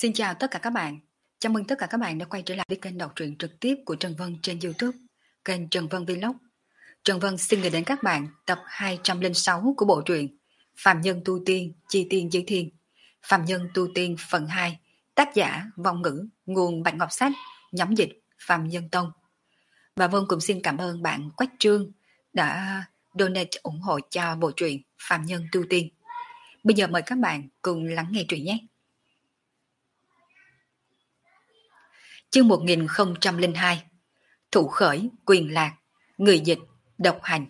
Xin chào tất cả các bạn. Chào mừng tất cả các bạn đã quay trở lại với kênh đọc truyện trực tiếp của Trần Vân trên YouTube, kênh Trần Vân Vlog. Trần Vân xin gửi đến các bạn tập 206 của bộ truyện Phạm Nhân Tu Tiên, Chi Tiên Giới Thiên. Phạm Nhân Tu Tiên phần 2, tác giả Vong Ngữ, nguồn Bạch Ngọc Sách, nhóm dịch Phạm Nhân Tông. Và Vân cũng xin cảm ơn bạn Quách Trương đã donate ủng hộ cho bộ truyện Phạm Nhân Tu Tiên. Bây giờ mời các bạn cùng lắng nghe truyện nhé. Chương 1002, Thủ khởi quyền lạc, người dịch độc hành.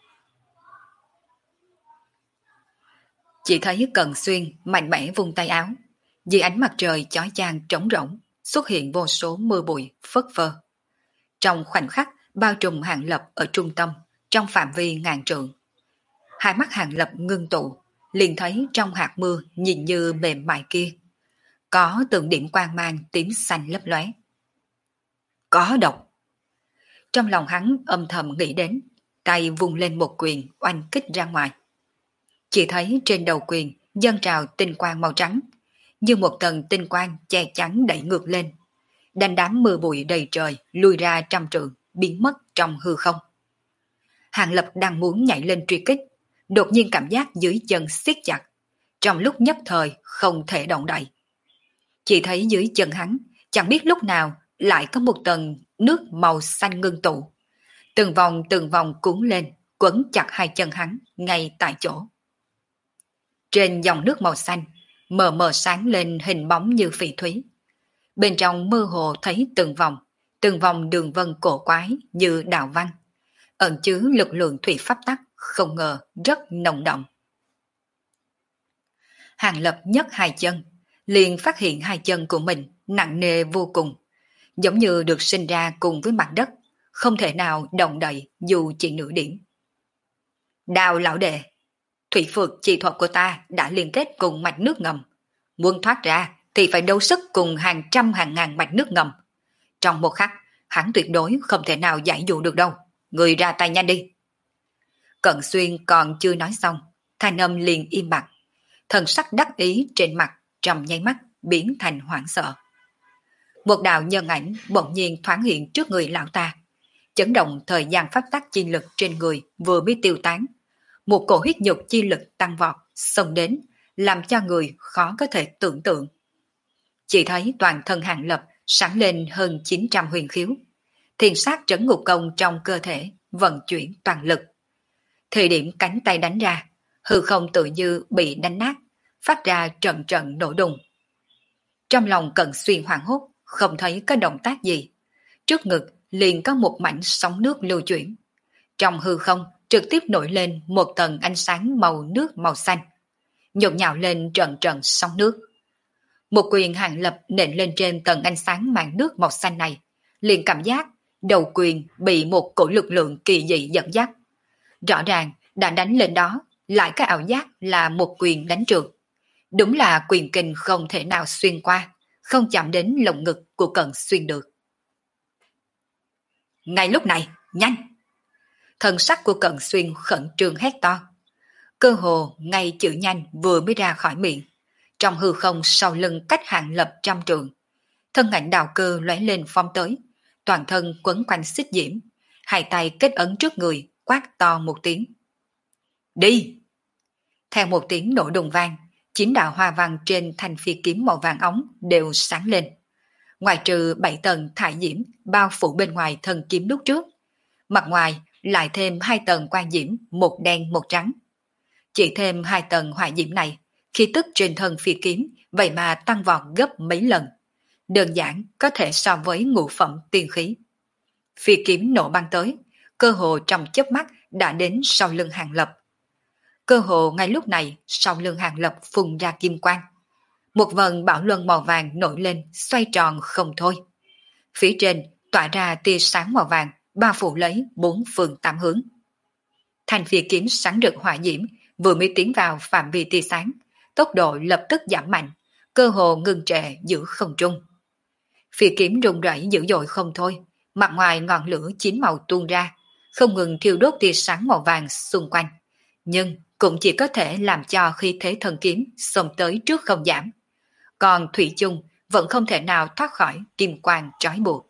Chỉ thấy Cận Xuyên mạnh mẽ vung tay áo, dưới ánh mặt trời chói chang trống rỗng xuất hiện vô số mưa bụi phất phơ. Trong khoảnh khắc bao trùm Hàng Lập ở trung tâm, trong phạm vi ngàn trượng. Hai mắt Hàng Lập ngưng tụ, liền thấy trong hạt mưa nhìn như mềm mại kia có từng điểm quang mang tím xanh lấp lóe. Có độc. Trong lòng hắn âm thầm nghĩ đến, tay vung lên một quyền oanh kích ra ngoài. Chỉ thấy trên đầu quyền dâng trào tinh quang màu trắng, như một tầng tinh quang che chắn đẩy ngược lên, đánh đám mưa bụi đầy trời lui ra trăm trượng, biến mất trong hư không. Hàng Lập đang muốn nhảy lên truy kích, đột nhiên cảm giác dưới chân siết chặt, trong lúc nhất thời không thể động đậy. Chỉ thấy dưới chân hắn chẳng biết lúc nào lại có một tầng nước màu xanh ngưng tụ, từng vòng cuốn lên, quấn chặt hai chân hắn ngay tại chỗ. Trên dòng nước màu xanh, mờ mờ sáng lên hình bóng như phỉ thúy. Bên trong mơ hồ thấy từng vòng đường vân cổ quái như đạo văn, ẩn chứa lực lượng thủy pháp tắc không ngờ rất nồng đậm. Hàng Lập nhấc hai chân, liền phát hiện hai chân của mình nặng nề vô cùng, giống như được sinh ra cùng với mặt đất, không thể nào động đậy dù chỉ nửa điểm. Đào lão đệ, thủy phược chi thuật của ta đã liên kết cùng mạch nước ngầm. Muốn thoát ra thì phải đấu sức cùng hàng trăm hàng ngàn mạch nước ngầm. Trong một khắc, hắn tuyệt đối không thể nào giải dụ được đâu. Người ra tay nhanh đi. Cận Xuyên còn chưa nói xong, thanh âm liền im bặt. Thần sắc đắc ý trên mặt trong nháy mắt biến thành hoảng sợ. Một đạo nhân ảnh bỗng nhiên thoáng hiện trước người lão ta. Chấn động thời gian pháp tắc chi lực trên người vừa mới tiêu tán. Một cổ huyết nhục chi lực tăng vọt, xông đến, làm cho người khó có thể tưởng tượng. Chỉ thấy toàn thân Hàng Lập sáng lên hơn 900 huyền khiếu. Thiền sát trấn ngục công trong cơ thể, vận chuyển toàn lực. Thời điểm cánh tay đánh ra, hư không tự như bị đánh nát, phát ra trận trận nổ đùng. Trong lòng Cận Xuyên hoảng hốt, không thấy có động tác gì. Trước ngực liền có một mảnh sóng nước lưu chuyển. Trong hư không trực tiếp nổi lên một tầng ánh sáng màu nước màu xanh, nhộn nhạo lên trận trận sóng nước. Một quyền Hàng Lập nện lên trên tầng ánh sáng màn nước màu xanh này, liền cảm giác đầu quyền bị một cổ lực lượng kỳ dị dẫn dắt. Rõ ràng đã đánh lên đó, lại có ảo giác là một quyền đánh trượt. Đúng là quyền kình không thể nào xuyên qua, không chạm đến lồng ngực của Cận Xuyên được. Ngay lúc này, nhanh! Thần sắc của Cận Xuyên khẩn trương hét to. Cơ hồ ngay chữ nhanh vừa mới ra khỏi miệng. Trong hư không sau lưng cách Hàng Lập trăm trượng. Thân ảnh đào cơ lóe lên phong tới. Toàn thân quấn quanh xích diễm. Hai tay kết ấn trước người, quát to một tiếng. Đi! Theo một tiếng nổ đùng vang, 9 đạo hoa văn trên thanh phi kiếm màu vàng óng đều sáng lên. Ngoài trừ 7 tầng thải diễm bao phủ bên ngoài thân kiếm lúc trước, mặt ngoài lại thêm 2 tầng quang diễm, một đen một trắng. Chỉ thêm 2 tầng hỏa diễm này, khí tức trên thân phi kiếm vậy mà tăng vọt gấp mấy lần. Đơn giản có thể so với ngũ phẩm tiên khí. Phi kiếm nổ băng tới, cơ hồ trong chớp mắt đã đến sau lưng Hàng Lập. Cơ hồ ngay lúc này sau lưng Hàng Lập phun ra kim quang. Một vần bảo luân màu vàng nổi lên, xoay tròn không thôi. Phía trên tỏa ra tia sáng màu vàng, bao phủ lấy 4 phương 8 hướng. Thanh phi kiếm sáng rực hỏa diễm vừa mới tiến vào phạm vi tia sáng, tốc độ lập tức giảm mạnh, cơ hồ ngừng trệ giữa không trung. Phi kiếm rung rẩy dữ dội không thôi, mặt ngoài ngọn lửa chín màu tuôn ra, không ngừng thiêu đốt tia sáng màu vàng xung quanh, nhưng cũng chỉ có thể làm cho khí thế thần kiếm xông tới trước không giảm. Còn thủy chung vẫn không thể nào thoát khỏi kim quang trói buộc.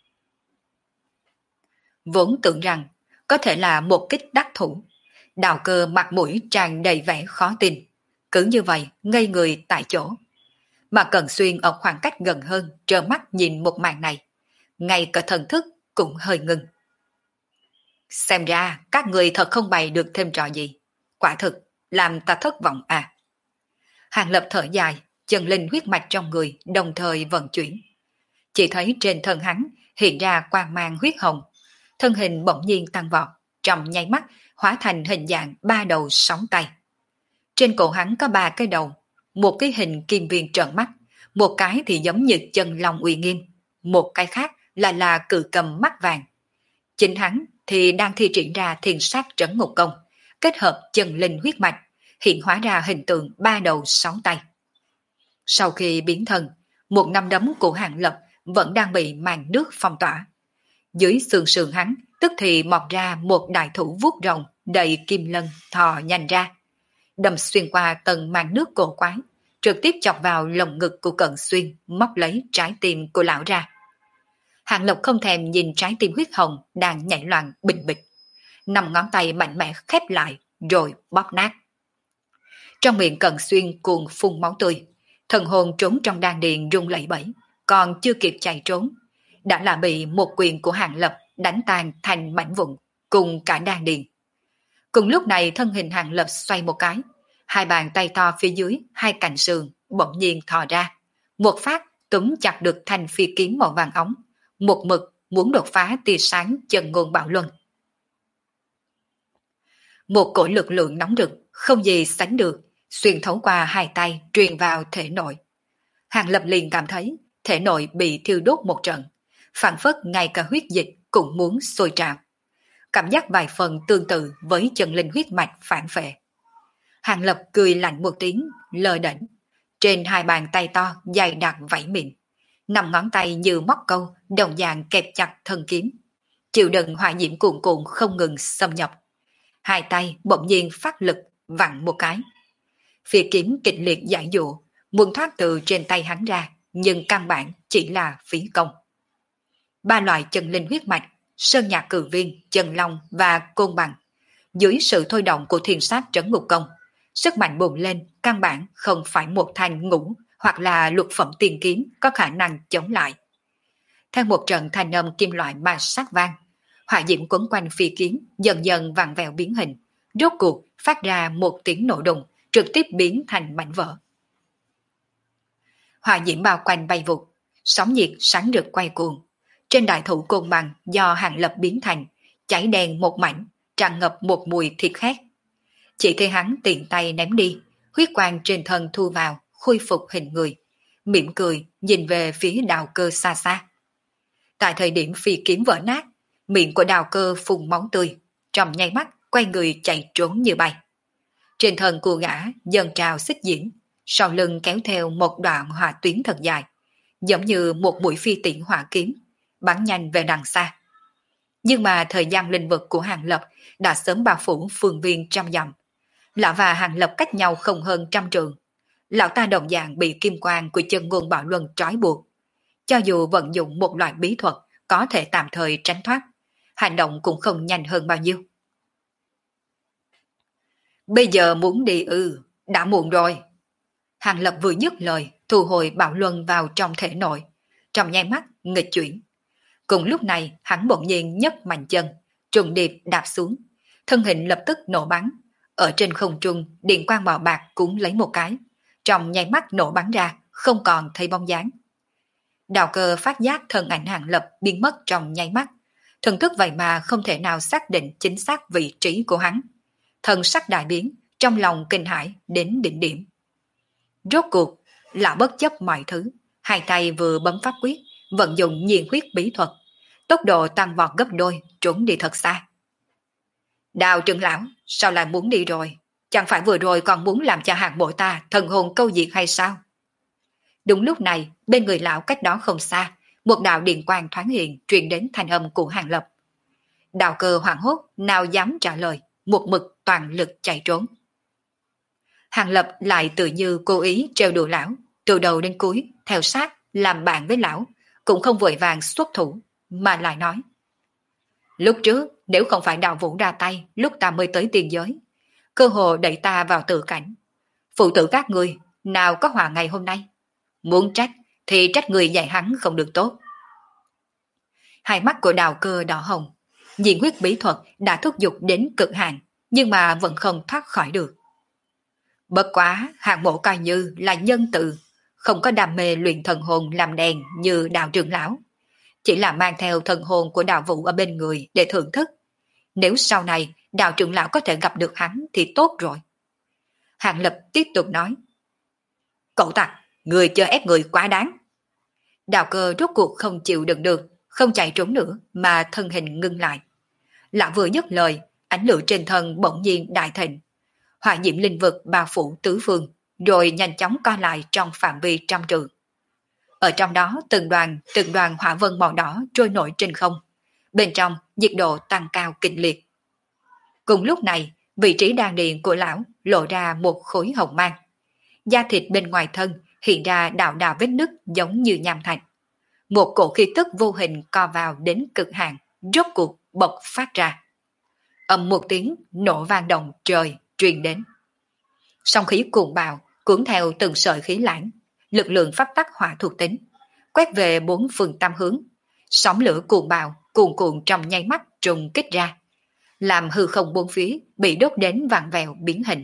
Vốn tưởng rằng có thể là một kích đắc thủ, Đào Cơ mặt mũi tràn đầy vẻ khó tin, cứ như vậy ngây người tại chỗ. Mà Cận Xuyên ở khoảng cách gần hơn trơ mắt nhìn một màn này, ngay cả thần thức cũng hơi ngưng. Xem ra các người thật không bày được thêm trò gì, quả thực làm ta thất vọng à. Hàng Lập thở dài, chân linh huyết mạch trong người đồng thời vận chuyển. Chỉ thấy trên thân hắn hiện ra quang mang huyết hồng, thân hình bỗng nhiên tăng vọt, trong nháy mắt hóa thành hình dạng 3 đầu 6 tay. Trên cổ hắn có 3 cái đầu, một cái hình kim viên trợn mắt, một cái thì giống như chân long uy nghiêm, một cái khác là cự cầm mắt vàng. Chính hắn thì đang thi triển ra thiên sát trấn ngục công, kết hợp chân linh huyết mạch, hiện hóa ra hình tượng 3 đầu 6 tay. Sau khi biến thân, một nắm đấm của Hàng Lập vẫn đang bị màn nước phong tỏa. Dưới xương sườn hắn tức thì mọc ra một đại thủ vuốt rồng đầy kim lân thò nhanh ra, đâm xuyên qua tầng màn nước cổ quái, trực tiếp chọc vào lồng ngực của Cận Xuyên, móc lấy trái tim của lão ra. Hàng Lộc không thèm nhìn trái tim huyết hồng đang nhảy loạn bình bịch, 5 ngón tay mạnh mẽ khép lại rồi bóp nát. Trong miệng Cận Xuyên cuồng phun máu tươi, thần hồn trốn trong đan điền rung lẩy bẩy, còn chưa kịp chạy trốn, đã là bị một quyền của Hàng Lập đánh tan thành mảnh vụn cùng cả đan điền. Cùng lúc này thân hình Hàng Lập xoay một cái, 2 bàn tay to phía dưới 2 cạnh sườn bỗng nhiên thò ra, một phát túm chặt được thanh phi kiếm màu vàng óng, một mực muốn đột phá tia sáng chân ngôn bạo luân. Một cỗ lực lượng nóng rực không gì sánh được xuyên thấu qua 2 tay truyền vào thể nội. Hàng Lập liền cảm thấy thể nội bị thiêu đốt một trận, phảng phất ngay cả huyết dịch cũng muốn sôi trào. Cảm giác vài phần tương tự với chân linh huyết mạch phản phệ. Hàng Lập cười lạnh một tiếng, lơ đễnh. Trên 2 bàn tay to dài đặc vảy mịn, 5 ngón tay như móc câu đồng dạng kẹp chặt thân kiếm, chịu đựng hỏa diễm cuồn cuộn không ngừng xâm nhập. 2 tay bỗng nhiên phát lực vặn một cái. Phi kiếm kịch liệt giải dụ, muốn thoát từ trên tay hắn ra, nhưng căn bản chỉ là phí công. 3 loại chân linh huyết mạch, sơn nhạc cử viên, chân long và côn bằng, dưới sự thôi động của thiên sát trấn ngục công, sức mạnh bùng lên căn bản không phải một thanh ngũ hoặc là lục phẩm tiền kiếm có khả năng chống lại. Theo một trận thanh âm kim loại ma sát vang, hỏa diễm quấn quanh phi kiếm dần dần vặn vẹo biến hình, rốt cuộc phát ra một tiếng nổ đùng, trực tiếp biến thành mảnh vỡ. Hỏa diễm bao quanh bay vụt, sóng nhiệt sáng rực quay cuồng. Trên đại thụ côn bằng do Hàng Lập biến thành, cháy đen một mảnh, tràn ngập một mùi thịt khét. Chỉ thấy hắn tiện tay ném đi, huyết quang trên thân thu vào, khôi phục hình người, mỉm cười nhìn về phía Đào Cơ xa xa. Tại thời điểm phi kiếm vỡ nát, miệng của Đào Cơ phun máu tươi, trong nháy mắt quay người chạy trốn như bay. Trên thân của gã dần trào xích diễm, sau lưng kéo theo một đoạn hỏa tuyến thật dài, giống như một mũi phi tiễn hỏa kiếm, bắn nhanh về đằng xa. Nhưng mà thời gian linh vực của Hàng Lập đã sớm bao phủ phương viên trăm dặm. Lão và Hàng Lập cách nhau không hơn 100 trượng. Lão ta đồng dạng bị kim quang của chân ngôn bạo luân trói buộc. Cho dù vận dụng một loại bí thuật có thể tạm thời tránh thoát, hành động cũng không nhanh hơn bao nhiêu. Bây giờ muốn đi đã muộn rồi. Hàng Lập vừa dứt lời, thu hồi bạo luân vào trong thể nội, trong nháy mắt nghịch chuyển. Cùng lúc này hắn bỗng nhiên nhấc mạnh chân, trùng điệp đạp xuống, thân hình lập tức nổ bắn. Ở trên không trung, điện quang màu bạc cũng lấy một cái, trong nháy mắt nổ bắn ra, không còn thấy bóng dáng. Đào Cơ phát giác thân ảnh Hàng Lập biến mất trong nháy mắt, thần thức vậy mà không thể nào xác định chính xác vị trí của hắn. Thần sắc đại biến, trong lòng kinh hãi đến đỉnh điểm. Rốt cuộc, lão bất chấp mọi thứ, 2 tay vừa bấm pháp quyết, vận dụng nhiên huyết bí thuật, tốc độ tăng vọt gấp đôi, trốn đi thật xa. Đào trưởng lão, sao lại muốn đi rồi? Chẳng phải vừa rồi còn muốn làm cho Hàng Mộ ta thần hồn câu diệt hay sao? Đúng lúc này, bên người lão cách đó không xa, một đạo điện quang thoáng hiện truyền đến thanh âm của Hàng Lập. Đào Cơ hoảng hốt, nào dám trả lời, một mực toàn lực chạy trốn. Hàng Lập lại tự như cố ý trêu đùa lão, từ đầu đến cuối theo sát làm bạn với lão, cũng không vội vàng xuất thủ, mà lại nói. Lúc trước, nếu không phải đạo vũ ra tay, lúc ta mới tới tiên giới, cơ hồ đẩy ta vào tự cảnh. Phụ tử các người, nào có hòa ngày hôm nay. Muốn trách, thì trách người dạy hắn không được tốt. Hai mắt của Đào Cơ đỏ hồng, diện huyết bí thuật đã thúc giục đến cực hạn, nhưng mà vẫn không thoát khỏi được. Bất quá, hạng mộ coi như là nhân từ, không có đam mê luyện thần hồn làm đèn như đạo trưởng lão. Chỉ là mang theo thần hồn của đạo vũ ở bên người để thưởng thức. Nếu sau này đạo trưởng lão có thể gặp được hắn thì tốt rồi. Hàng Lập tiếp tục nói. Cậu tặc, người chơi ép người quá đáng. Đạo Cơ rốt cuộc không chịu đựng được, không chạy trốn nữa mà thân hình ngưng lại. Lão vừa dứt lời, ánh lửa trên thân bỗng nhiên đại thịnh. Hỏa diễm linh vực bao phủ tứ phương, rồi nhanh chóng co lại trong phạm vi trăm trượng. Ở trong đó từng đoàn hỏa vân màu đỏ trôi nổi trên không. Bên trong, nhiệt độ tăng cao kịch liệt. Cùng lúc này, vị trí đan điền của lão lộ ra một khối hồng mang. Da thịt bên ngoài thân hiện ra đạo đạo vết nứt giống như nham thạch. Một cổ khí tức vô hình co vào đến cực hạn, rốt cuộc bộc phát ra. Ầm một tiếng nổ vang động trời truyền đến. Song khí cuồng bạo cuốn theo từng sợi khí lãng, lực lượng pháp tắc hỏa thuộc tính, quét về bốn phương tam hướng. Sóng lửa cuồng bạo cuồn cuộn trong nháy mắt trùng kích ra, làm hư không bốn phía bị đốt đến vặn vẹo biến hình.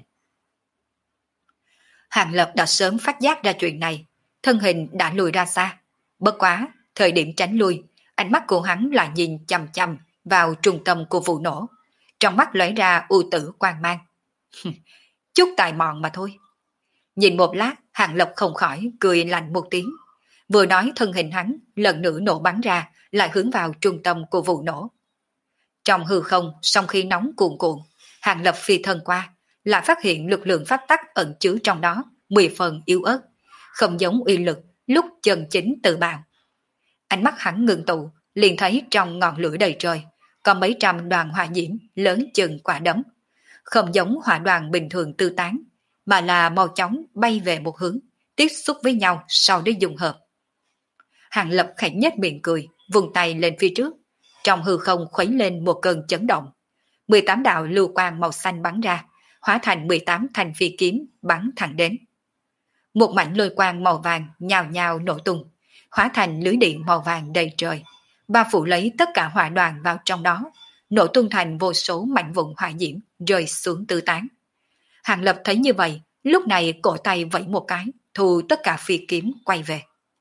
Hàng Lập đã sớm phát giác ra chuyện này, thân hình đã lùi ra xa. Bất quá, thời điểm tránh lui, ánh mắt của hắn lại nhìn chằm chằm vào trung tâm của vụ nổ. Trong mắt lóe ra u tử quang mang. Chút tài mọn mà thôi. Nhìn một lát, Hàng Lập không khỏi cười lạnh một tiếng. Vừa nói thân hình hắn lần nữa nổ bắn ra, lại hướng vào trung tâm của vụ nổ. Trong hư không, song khí nóng cuồn cuộn, Hàng Lập phi thân qua, lại phát hiện lực lượng pháp tắc ẩn chứa trong đó 10 phần yếu ớt, không giống uy lực lúc chân chính tự bạo. Ánh mắt hắn ngừng tụ, liền thấy trong ngọn lửa đầy trời có mấy trăm đoàn hỏa diễm lớn chừng quả đấm, không giống hỏa đoàn bình thường tư tán, mà là mau chóng bay về một hướng, tiếp xúc với nhau sau đó dung hợp. Hàng Lập khẽ nhếch miệng cười, vùng tay lên phía trước, trong hư không khuấy lên một cơn chấn động. 18 đạo lưu quang màu xanh bắn ra, hóa thành 18 thanh phi kiếm bắn thẳng đến. Một mảnh lôi quang màu vàng nhào nhào nổ tung, hóa thành lưới điện màu vàng đầy trời, bao phủ lấy tất cả hỏa đoàn vào trong đó, nổ tung thành vô số mảnh vụn hỏa diễm rơi xuống tứ tán. Hàng Lập thấy như vậy, lúc này cổ tay vẫy một cái, thu tất cả phi kiếm quay về.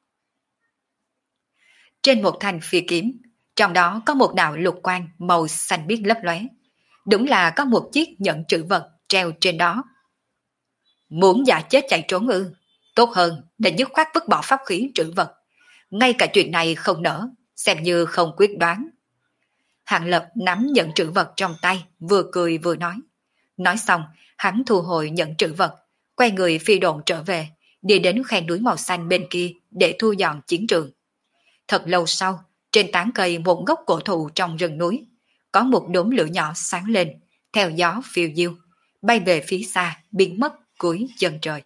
Trên một thanh phi kiếm, trong đó có một đạo lục quang màu xanh biếc lấp lóe, đúng là có một chiếc nhẫn trữ vật treo trên đó. Muốn giả chết chạy trốn ư? Tốt hơn để dứt khoát vứt bỏ pháp khí trữ vật. Ngay cả chuyện này không nỡ, xem như không quyết đoán. Hàng Lập nắm nhẫn trữ vật trong tay, vừa cười vừa nói. Nói xong, hắn thu hồi nhẫn trữ vật, quay người phi độn trở về, đi đến khe núi màu xanh bên kia để thu dọn chiến trường. Thật lâu sau, trên tán cây một gốc cổ thụ trong rừng núi, có một đốm lửa nhỏ sáng lên, theo gió phiêu diêu, bay về phía xa, biến mất cuối chân trời.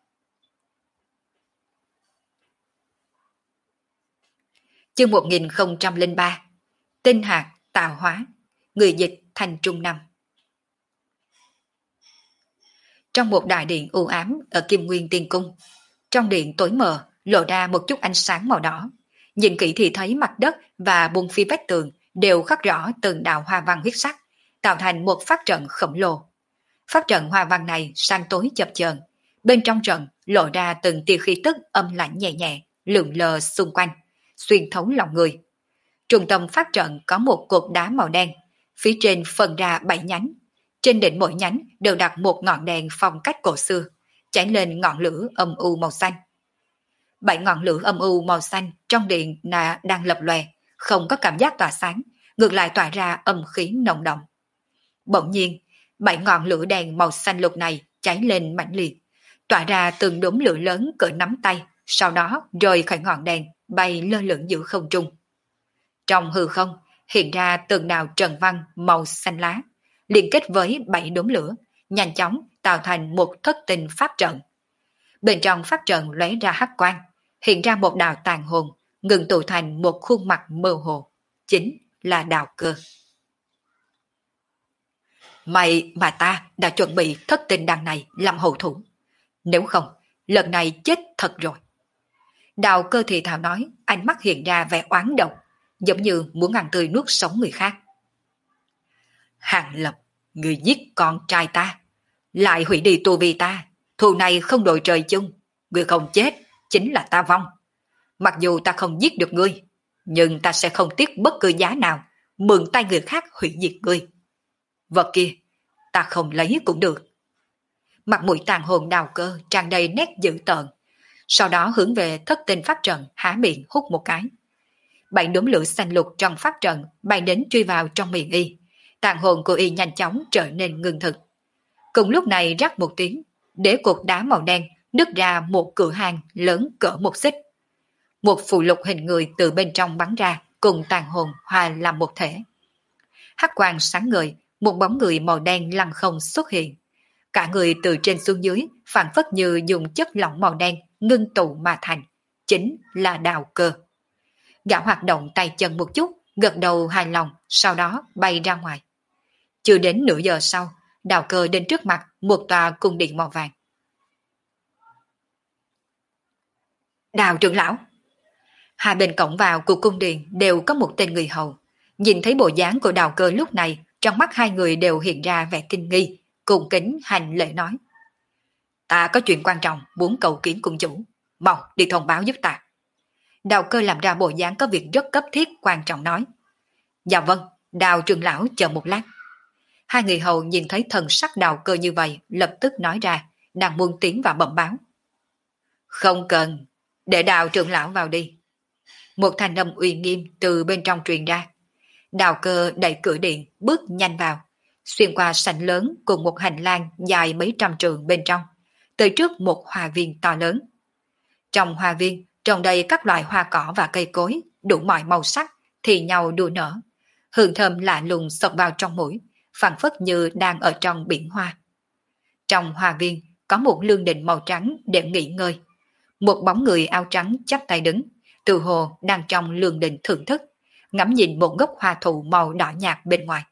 Chương 1003, Tinh hạt tạo hóa, người dịch Thành Trung Năm. Trong một đại điện u ám ở Kim Nguyên Tiên Cung, trong điện tối mờ lộ ra một chút ánh sáng màu đỏ. Nhìn kỹ thì thấy mặt đất và bốn phía vách tường đều khắc rõ từng đạo hoa văn huyết sắc, tạo thành một pháp trận khổng lồ. Pháp trận hoa văn này sáng tối chập chờn, bên trong trận lộ ra từng tia khí tức âm lạnh nhẹ nhẹ, lượn lờ xung quanh, xuyên thấu lòng người. Trung tâm pháp trận có một cột đá màu đen, phía trên phân ra 7 nhánh. Trên đỉnh mỗi nhánh đều đặt một ngọn đèn phong cách cổ xưa, cháy lên ngọn lửa âm u màu xanh. 7 ngọn lửa âm u màu xanh trong điện đang lập lòe, không có cảm giác tỏa sáng, ngược lại tỏa ra âm khí nồng đậm. Bỗng nhiên, 7 ngọn lửa đèn màu xanh lục này cháy lên mãnh liệt, tỏa ra từng đốm lửa lớn cỡ nắm tay, sau đó rời khỏi ngọn đèn, bay lơ lửng giữa không trung. Trong hư không hiện ra từng đạo trần văn màu xanh lá, liên kết với 7 đốm lửa, nhanh chóng tạo thành một thất tinh pháp trận. Bên trong pháp trận lóe ra hắc quang, hiện ra một đạo tàn hồn, ngừng tụ thành một khuôn mặt mơ hồ, chính là Đào Cơ. Mày mà ta đã chuẩn bị thất tinh đằng này làm hậu thủ. Nếu không, lần này chết thật rồi. Đào Cơ thì thào nói, ánh mắt hiện ra vẻ oán độc, giống như muốn ăn tươi nuốt sống người khác. Hàng Lập, người giết con trai ta, lại hủy đi tu vi ta, thù này không đội trời chung, người không chết, chính là ta vong. Mặc dù ta không giết được ngươi, nhưng ta sẽ không tiếc bất cứ giá nào, mượn tay người khác hủy diệt ngươi. Vật kia, ta không lấy cũng được. Mặt mũi tàn hồn Đào Cơ tràn đầy nét dữ tợn, sau đó hướng về thất tinh pháp trận há miệng hút một cái. 7 đốm lửa xanh lục trong pháp trận bay đến truy vào trong miệng y. Tàn hồn của y nhanh chóng trở nên ngưng thực. Cùng lúc này rắc một tiếng, để cột đá màu đen nứt ra một cửa hang lớn cỡ một xích. Một phù lục hình người từ bên trong bắn ra, cùng tàn hồn hòa làm một thể. Hắc quang sáng ngời, một bóng người màu đen lăng không xuất hiện. Cả người từ trên xuống dưới phản phất như dùng chất lỏng màu đen ngưng tụ mà thành, chính là Đào Cơ. Gã hoạt động tay chân một chút, gật đầu hài lòng, sau đó bay ra ngoài. Chưa đến nửa giờ sau, Đào Cơ đến trước mặt một tòa cung điện màu vàng. Đào trưởng lão. Hai bên cổng vào của cung điện đều có một tên người hầu. Nhìn thấy bộ dáng của Đào Cơ lúc này, trong mắt hai người đều hiện ra vẻ kinh nghi, cùng kính hành lễ nói. Ta có chuyện quan trọng muốn cầu kiến cung chủ, mau đi thông báo giúp ta. Đào Cơ làm ra bộ dáng có việc rất cấp thiết quan trọng nói. Dạ vâng, Đào trưởng lão chờ một lát. Hai người hầu nhìn thấy thần sắc Đào Cơ như vậy, lập tức nói ra, đang muốn tiến vào bẩm báo. Không cần, để Đào trưởng lão vào đi. Một thanh âm uy nghiêm từ bên trong truyền ra. Đào Cơ đẩy cửa điện, bước nhanh vào, xuyên qua sảnh lớn cùng một hành lang dài mấy trăm trượng bên trong, tới trước một hoa viên to lớn. Trong hoa viên, trồng đầy các loại hoa cỏ và cây cối, đủ mọi màu sắc, thì nhau đua nở. Hương thơm lạ lùng xộc vào trong mũi, phảng phất như đang ở trong biển hoa. Trong hoa viên có một lương đình màu trắng để nghỉ ngơi. Một bóng người áo trắng chắp tay đứng, tự hồ đang trong lương đình thưởng thức, ngắm nhìn một gốc hoa thụ màu đỏ nhạt bên ngoài.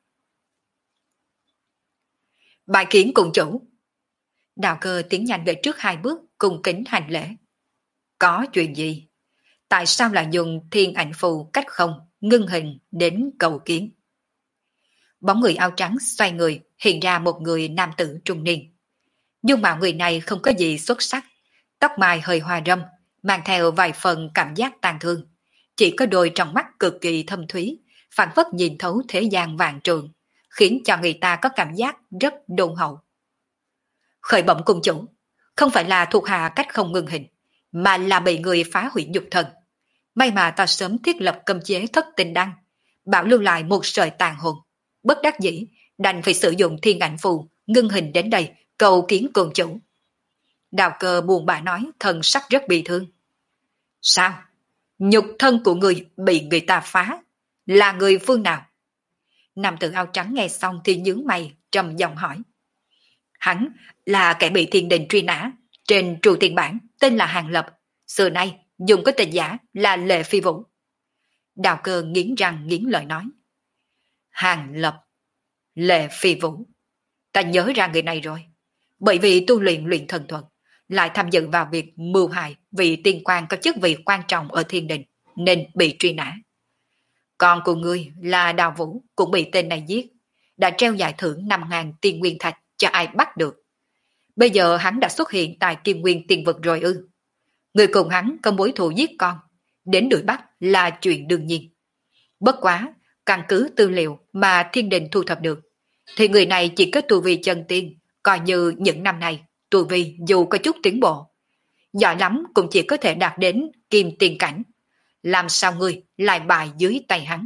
Bài kiến cùng chủ. Đào Cơ tiến nhanh về trước 2 bước, cùng kính hành lễ. Có chuyện gì? Tại sao lại dùng thiên ảnh phù cách không, ngưng hình đến cầu kiến? Bóng người áo trắng xoay người, hiện ra một người nam tử trung niên. Nhưng mà người này không có gì xuất sắc, tóc mai hơi hoa râm, mang theo vài phần cảm giác tàn thương. Chỉ có đôi trong mắt cực kỳ thâm thúy, phảng phất nhìn thấu thế gian vạn trường, khiến cho người ta có cảm giác rất đôn hậu. Khởi bẩm cung chủ, không phải là thuộc hạ cách không ngưng hình, mà là bị người phá hủy nhục thân. May mà ta sớm thiết lập cấm chế thất tinh đăng, bảo lưu lại một sợi tàn hồn. Bất đắc dĩ, đành phải sử dụng thiên ảnh phù, ngưng hình đến đây, cầu kiến cung chủ. Đào Cơ buồn bã nói, thần sắc rất bị thương. Sao? Nhục thân của người bị người ta phá, là người phương nào? Nam tử áo trắng nghe xong thì nhướng mày, trầm giọng hỏi. Hắn là kẻ bị thiên đình truy nã, trên trụ tiền bản tên là Hàng Lập, xưa nay dùng cái tên giả là Lệ Phi Vũ. Đào Cơ nghiến răng nghiến lợi nói. Hàng Lập, Lệ Phi Vũ, ta nhớ ra người này rồi, bởi vì tu luyện luyện thần thuật, lại tham dự vào việc mưu hại vị tiên quan có chức vị quan trọng ở thiên đình, nên bị truy nã. Con của ngươi là Đào Vũ cũng bị tên này giết, đã treo giải thưởng 5.000 tiên nguyên thạch cho ai bắt được. Bây giờ hắn đã xuất hiện tại Kim Nguyên Tiên Vực rồi ư? Người cùng hắn có mối thù giết con, đến đuổi bắt là chuyện đương nhiên. Bất quá, căn cứ tư liệu mà thiên đình thu thập được, thì người này chỉ có tu vi chân tiên, coi như những năm này tu vi dù có chút tiến bộ, giỏi lắm cũng chỉ có thể đạt đến kim tiên cảnh. Làm sao ngươi lại bại dưới tay hắn?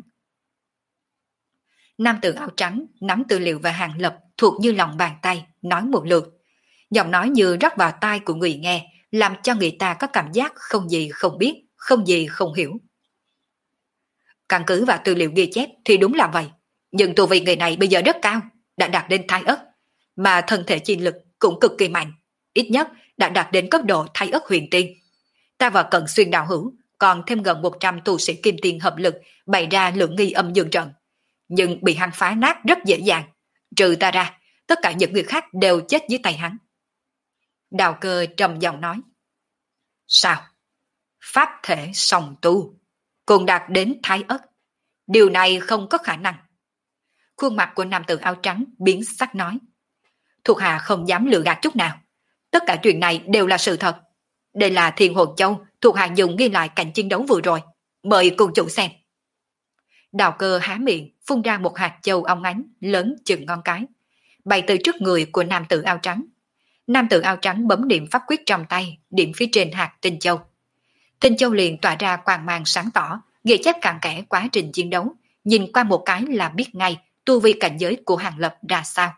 Nam tử áo trắng nắm tư liệu về Hàng Lập thuộc như lòng bàn tay, nói một lượt. Giọng nói như rót vào tai của người nghe, làm cho người ta có cảm giác không gì không biết, không gì không hiểu. Căn cứ vào tư liệu ghi chép thì đúng là vậy, nhưng tu vi người này bây giờ rất cao, đã đạt đến thái ất, mà thân thể chi lực cũng cực kỳ mạnh, ít nhất đã đạt đến cấp độ thái ất huyền tiên. Ta và Cận Xuyên đạo hữu còn thêm gần 100 tu sĩ kim tiên hợp lực bày ra lượng nghi âm dương trận, nhưng bị hắn phá nát rất dễ dàng. Trừ ta ra, tất cả những người khác đều chết dưới tay hắn. Đào Cơ trầm giọng nói. Sao? Pháp thể song tu, cùng đạt đến thái ất. Điều này không có khả năng. Khuôn mặt của nam tử áo trắng biến sắc nói. Thuộc hạ không dám lừa gạt chút nào. Tất cả chuyện này đều là sự thật. Đây là Thiên Hồn Châu thuộc hạ dùng ghi lại cảnh chiến đấu vừa rồi. Mời cùng chủ xem. Đào Cơ há miệng phun ra một hạt châu óng ánh lớn chừng ngón cái, bay từ trước người của nam tử áo trắng. Nam tử áo trắng bấm niệm pháp quyết trong tay, điểm phía trên hạt tinh châu. Tinh châu liền tỏa ra quang mang sáng tỏ, ghi chép cặn kẽ quá trình chiến đấu, nhìn qua một cái là biết ngay tu vi cảnh giới của Hàng Lập ra sao.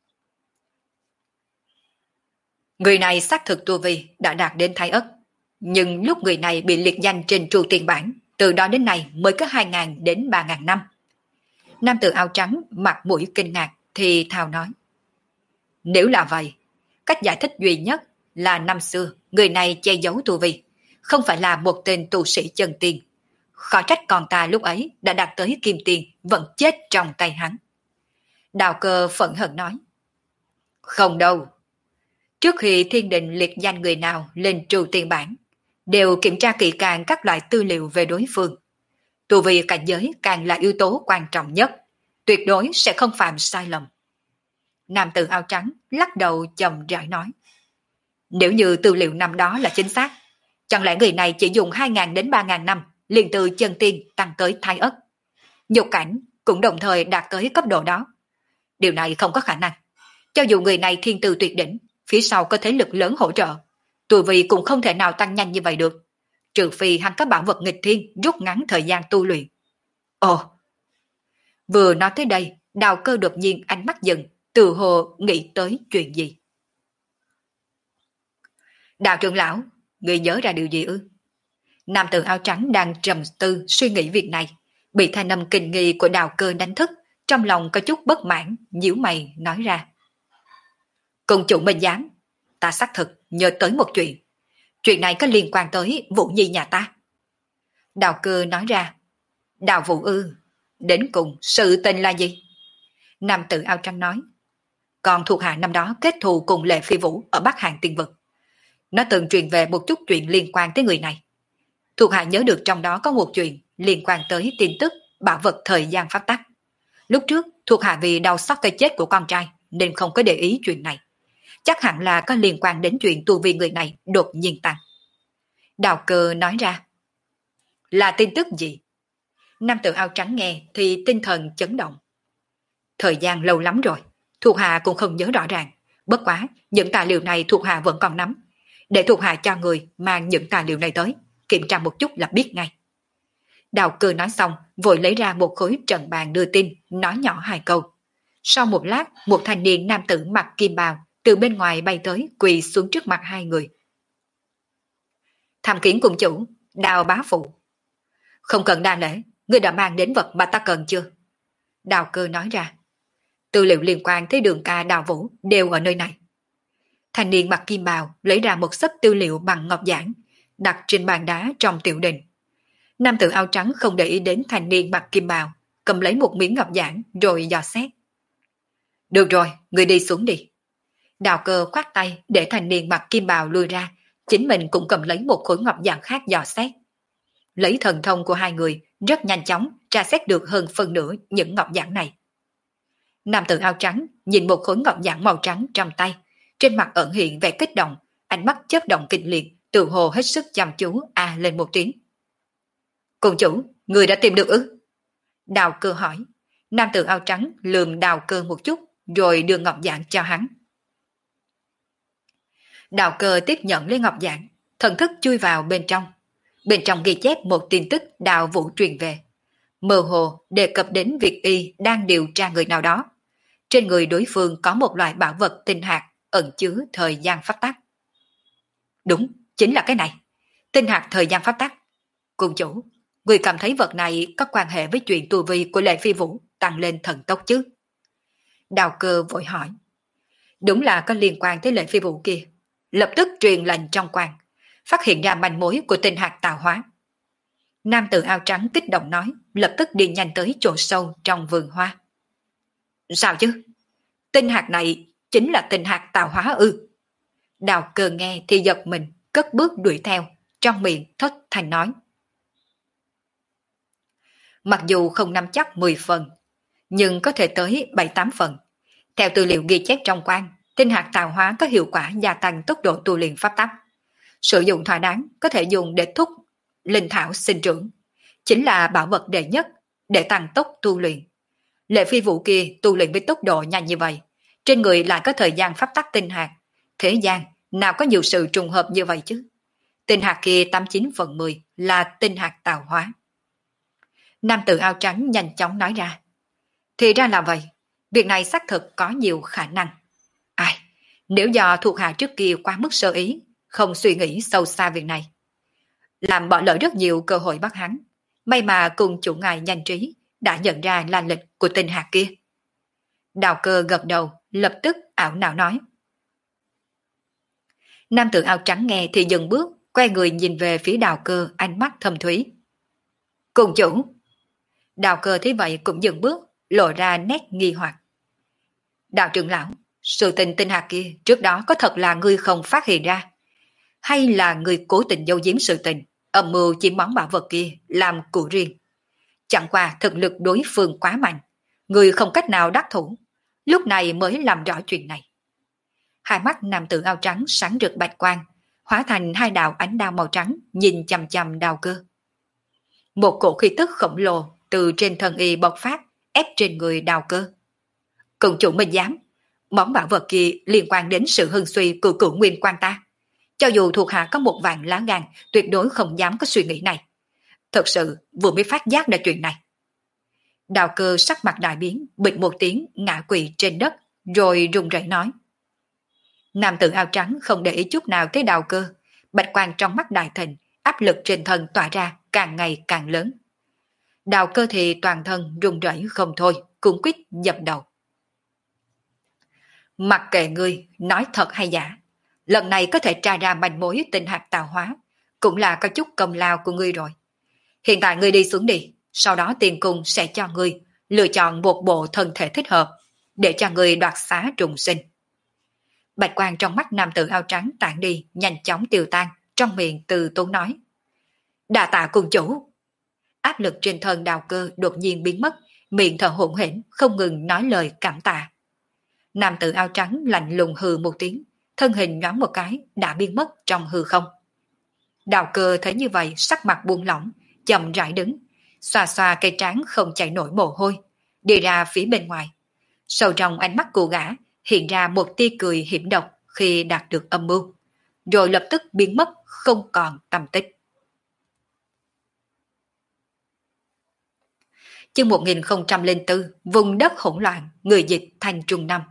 Người này xác thực tu vi đã đạt đến thái ất, nhưng lúc người này bị liệt danh trên trụ tiền bản, từ đó đến nay mới có 2.000 đến 3.000 năm. Nam tử áo trắng mặt mũi kinh ngạc thì thào nói. Nếu là vậy, cách giải thích duy nhất là năm xưa người này che giấu tu vi, không phải là một tên tu sĩ chân tiên. Khó trách con ta lúc ấy đã đạt tới kim tiên vẫn chết trong tay hắn. Đào Cơ phẫn hận nói. Không đâu. Trước khi thiên định liệt danh người nào lên trụ tiền bản, đều kiểm tra kỹ càng các loại tư liệu về đối phương. Tu vi cảnh giới càng là yếu tố quan trọng nhất, tuyệt đối sẽ không phạm sai lầm. Nam tử áo trắng lắc đầu chậm rãi nói. Nếu như tư liệu năm đó là chính xác, chẳng lẽ người này chỉ dùng 2.000 đến 3.000 năm liền từ chân tiên tăng tới thái ất. Nhục cảnh cũng đồng thời đạt tới cấp độ đó. Điều này không có khả năng. Cho dù người này thiên tư tuyệt đỉnh, phía sau có thế lực lớn hỗ trợ, tu vi cũng không thể nào tăng nhanh như vậy được. Trừ phi hắn có bảo vật nghịch thiên rút ngắn thời gian tu luyện. Ồ! Vừa nói tới đây, Đào Cơ đột nhiên ánh mắt dừng, từ hồ nghĩ tới chuyện gì. Đào trưởng lão, người nhớ ra điều gì ư? Nam tử áo trắng đang trầm tư suy nghĩ việc này, bị thanh âm kinh nghi của Đào Cơ đánh thức, trong lòng có chút bất mãn, nhíu mày nói ra. Cùng chủ Minh Giám, ta xác thực nhớ tới một chuyện. Chuyện này có liên quan tới Vũ Nhi nhà ta. Đào Cơ nói ra. Đào Vũ ư? Đến cùng sự tình là gì? Nam tử áo trắng nói. Còn thuộc hạ năm đó kết thù cùng Lệ Phi Vũ ở Bắc Hàn Tiên Vực. Nó từng truyền về một chút chuyện liên quan tới người này. Thuộc hạ nhớ được trong đó có một chuyện liên quan tới tin tức bảo vật thời gian pháp tắc. Lúc trước thuộc hạ vì đau xót cái chết của con trai nên không có để ý chuyện này. Chắc hẳn là có liên quan đến chuyện tu vi người này đột nhiên tăng. Đào Cơ nói ra. Là tin tức gì? Nam tử áo trắng nghe thì tinh thần chấn động. Thời gian lâu lắm rồi, thuộc hạ cũng không nhớ rõ ràng. Bất quá, những tài liệu này thuộc hạ vẫn còn nắm. Để thuộc hạ cho người mang những tài liệu này tới, kiểm tra một chút là biết ngay. Đào Cơ nói xong, vội lấy ra một khối trần bàn đưa tin, nói nhỏ hai câu. Sau một lát, một thanh niên nam tử mặc kim bào từ bên ngoài bay tới quỳ xuống trước mặt hai người. Tham kiến cùng chủ, Đào bá phụ. Không cần đa lễ, ngươi đã mang đến vật mà ta cần chưa? Đào Cơ nói ra. Tư liệu liên quan tới Đường ca Đào Vũ đều ở nơi này. Thanh niên mặc kim bào lấy ra một xấp tư liệu bằng ngọc giản, đặt trên bàn đá trong tiểu đình. Nam tử áo trắng không để ý đến thanh niên mặc kim bào, cầm lấy một miếng ngọc giản rồi dò xét. Được rồi, người đi xuống đi. Đào Cơ khoát tay để thanh niên mặc kim bào lui ra, chính mình cũng cầm lấy một khối ngọc giản khác dò xét. Lấy thần thông của hai người, rất nhanh chóng tra xét được hơn phân nửa những ngọc giản này. Nam tử áo trắng nhìn một khối ngọc giản màu trắng trong tay, trên mặt ẩn hiện vẻ kích động, ánh mắt chớp động kịch liệt, tự hồ hết sức chăm chú lên một tiếng. Cùng chủ, người đã tìm được ư? Đào Cơ hỏi. Nam tử áo trắng lườm Đào Cơ một chút, rồi đưa ngọc giản cho hắn. Đào Cơ tiếp nhận lấy ngọc giản, thần thức chui vào bên trong. Bên trong ghi chép một tin tức Đào Vũ truyền về. Mơ hồ đề cập đến việc y đang điều tra người nào đó. Trên người đối phương có một loại bảo vật tinh hạt ẩn chứa thời gian pháp tắc. Đúng, chính là cái này. Tinh hạt thời gian pháp tắc. Cùng chủ, người cảm thấy vật này có quan hệ với chuyện tu vi của Lệ Phi Vũ tăng lên thần tốc chứ? Đào Cơ vội hỏi. Đúng là có liên quan tới Lệ Phi Vũ kia. Lập tức truyền lệnh trong quan. phát hiện ra manh mối của tinh hạt tạo hóa. Nam tử áo trắng kích động nói, lập tức đi nhanh tới chỗ sâu trong vườn hoa. Sao chứ? Tinh hạt này chính là tinh hạt tạo hóa ư? Đào Cơ nghe thì giật mình, cất bước đuổi theo, trong miệng thất thanh nói. Mặc dù không nắm chắc 10 phần, nhưng có thể tới 7-8 phần. Theo tư liệu ghi chép trong quan, tinh hạt tạo hóa có hiệu quả gia tăng tốc độ tu luyện pháp tắc. Sử dụng thỏa đáng có thể dùng để thúc linh thảo sinh trưởng, chính là bảo vật đệ nhất để tăng tốc tu luyện. Lệ Phi Vũ kia tu luyện với tốc độ nhanh như vậy, trên người lại có thời gian pháp tắc tinh hạt. Thế gian nào có nhiều sự trùng hợp như vậy chứ? Tinh hạt kia 89 phần 10 là tinh hạt tạo hóa. Nam tử áo trắng nhanh chóng nói ra. Thì ra là vậy, việc này xác thực có nhiều khả năng. Ai, nếu do thuộc hạ trước kia quá mức sơ ý, không suy nghĩ sâu xa việc này, làm bỏ lỡ rất nhiều cơ hội bắt hắn. May mà cùng chủ ngài nhanh trí đã nhận ra là lịch của tinh hạt kia. Đào Cơ gật đầu, lập tức ảo não nói. Nam tử áo trắng nghe thì dừng bước, quay người nhìn về phía Đào Cơ, ánh mắt thâm thúy. Cùng chủ. Đào Cơ thấy vậy cũng dừng bước, lộ ra nét nghi hoặc. Đạo trưởng lão, sự tình tinh hạt kia trước đó có thật là ngươi không phát hiện ra, hay là ngươi cố tình giấu giếm sự tình, âm mưu chiếm món bảo vật kia làm của riêng? Chẳng qua thực lực đối phương quá mạnh, ngươi không cách nào đắc thủ, lúc này mới làm rõ chuyện này. Hai mắt nam tử áo trắng sáng rực bạch quang, hóa thành hai đạo ánh đao màu trắng nhìn chằm chằm Đào Cơ. Một cổ khí tức khổng lồ từ trên thân y bộc phát, ép trên người Đào Cơ. Cùng chủ mình dám, món bảo vật kia liên quan đến sự hưng suy của cửu nguyên quan ta. Cho dù thuộc hạ có 1 vạn lá gan, tuyệt đối không dám có suy nghĩ này. Thật sự vừa mới phát giác ra chuyện này. Đào Cơ sắc mặt đại biến, bịch một tiếng ngã quỵ trên đất, rồi run rẩy nói. Nam tử áo trắng không để ý chút nào tới Đào Cơ, bạch quang trong mắt đại thịnh, áp lực trên thân tỏa ra càng ngày càng lớn. Đào Cơ thì toàn thân run rẩy không thôi, cuống quýt dập đầu. Mặc kệ ngươi nói thật hay giả, lần này có thể tra ra manh mối tinh hạt tạo hóa, cũng là có chút công lao của ngươi rồi. Hiện tại ngươi đi xuống đi, sau đó tiền cung sẽ cho ngươi lựa chọn một bộ thân thể thích hợp, để cho ngươi đoạt xá trùng sinh. Bạch quang trong mắt nam tử áo trắng tản đi, nhanh chóng tiêu tan, trong miệng từ tốn nói. Đa tạ cung chủ. Áp lực trên thân Đào Cơ đột nhiên biến mất, miệng thở hổn hển, không ngừng nói lời cảm tạ. Nam tử áo trắng lạnh lùng hừ một tiếng, thân hình nhoáng một cái đã biến mất trong hư không. Đào Cơ thấy như vậy sắc mặt buông lỏng, chậm rãi đứng, xoa xoa cây trán không chảy nổi mồ hôi, đi ra phía bên ngoài. Sâu trong ánh mắt của gã hiện ra một tia cười hiểm độc khi đạt được âm mưu, rồi lập tức biến mất không còn tăm tích. Chương 1004, vùng đất hỗn loạn, người dịch thành Trung Năm.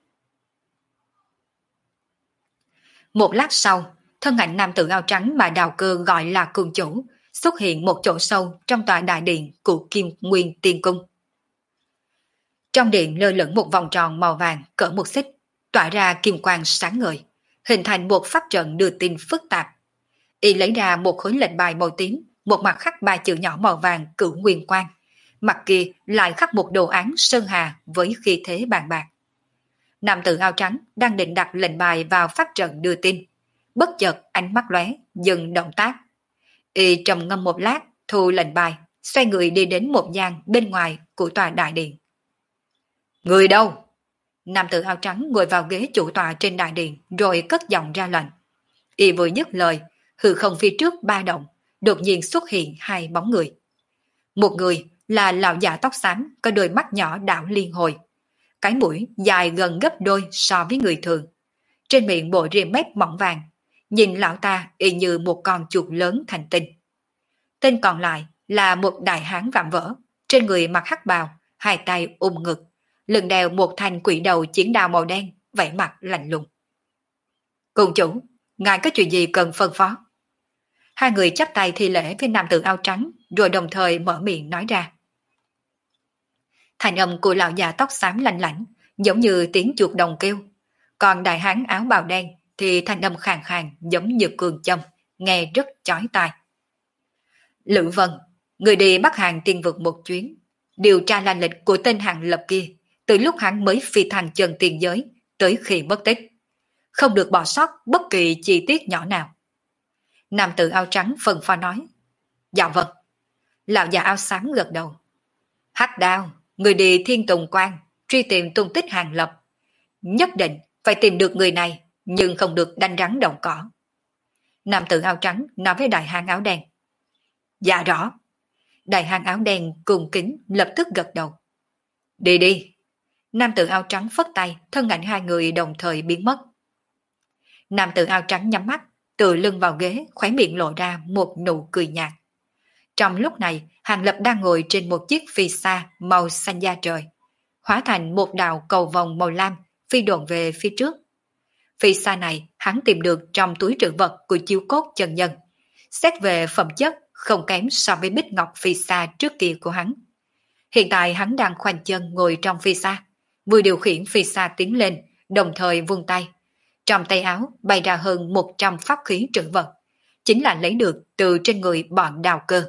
Một lát sau, thân ảnh nam tử áo trắng mà Đào Cơ gọi là cường chủ xuất hiện một chỗ sâu trong tòa đại điện của Kim Nguyên Tiên Cung. Trong điện lơ lửng một vòng tròn màu vàng cỡ 1 xích, tỏa ra kim quang sáng ngời, hình thành một pháp trận đưa tin phức tạp. Y lấy ra một khối lệnh bài màu tím, một mặt khắc 3 chữ nhỏ màu vàng Cửu Nguyên Quang, mặt kia lại khắc một đồ án sơn hà với khí thế bàn bạc. Nam tử áo trắng đang định đặt lệnh bài vào pháp trận đưa tin, bất chợt ánh mắt lóe, dừng động tác. Y trầm ngâm một lát, thu lệnh bài, xoay người đi đến một gian bên ngoài của tòa đại điện. Người đâu? Nam tử áo trắng ngồi vào ghế chủ tọa trên đại điện, rồi cất giọng ra lệnh. Y vừa dứt lời, hư không phía trước ba động, đột nhiên xuất hiện 2 bóng người. Một người là lão già tóc xám, có đôi mắt nhỏ đảo liên hồi, cái mũi dài gần gấp đôi so với người thường, trên miệng bộ ria mép mỏng vàng, nhìn lão ta y như một con chuột lớn thành tinh. Tên còn lại là một đại hán vạm vỡ, trên người mặc hắc bào, 2 tay ôm ngực, lưng đeo một thanh quỷ đầu chiến đao màu đen, vẻ mặt lạnh lùng. Cung chủ, ngài có chuyện gì cần phân phó? 2 người chắp tay thi lễ với nam tử áo trắng, rồi đồng thời mở miệng nói ra. Thành âm của lão già tóc xám lạnh lạnh, giống như tiếng chuột đồng kêu. Còn đại hán áo bào đen thì thanh âm khàn khàn giống như cường châm, nghe rất chói tai. Lữ Vân, người đi Bắc Hàn tiên vực một chuyến, điều tra la lịch của tên Hàng Lập kia, từ lúc hắn mới phi thăng chân tiền giới tới khi mất tích. Không được bỏ sót bất kỳ chi tiết nhỏ nào. Nam tử áo trắng phân pha nói. Dạ vâng. Lão già áo xám gật đầu. Hắc Đao, người đi Thiên Tùng Quan, truy tìm tung tích Hàng Lập. Nhất định phải tìm được người này, nhưng không được đánh rắn động cỏ. Nam tử áo trắng nói với đại hán áo đen. Dạ rõ. Đại hán áo đen cung kính lập tức gật đầu. Đi đi. Nam tử áo trắng phất tay, thân ảnh hai người đồng thời biến mất. Nam tử áo trắng nhắm mắt, tựa lưng vào ghế, khóe miệng lộ ra một nụ cười nhạt. Trong lúc này, Hàng Lập đang ngồi trên một chiếc phi xa màu xanh da trời, hóa thành một đạo cầu vòng màu lam phi độn về phía trước. Phi xa này hắn tìm được trong túi trữ vật của chiếu cốt chân nhân. Xét về phẩm chất không kém so với bích ngọc phi xa trước kia của hắn. Hiện tại hắn đang khoanh chân ngồi trong phi xa, vừa điều khiển phi xa tiến lên, đồng thời vung tay. Trong tay áo bay ra hơn 100 pháp khí trữ vật, chính là lấy được từ trên người bọn Đào Cơ.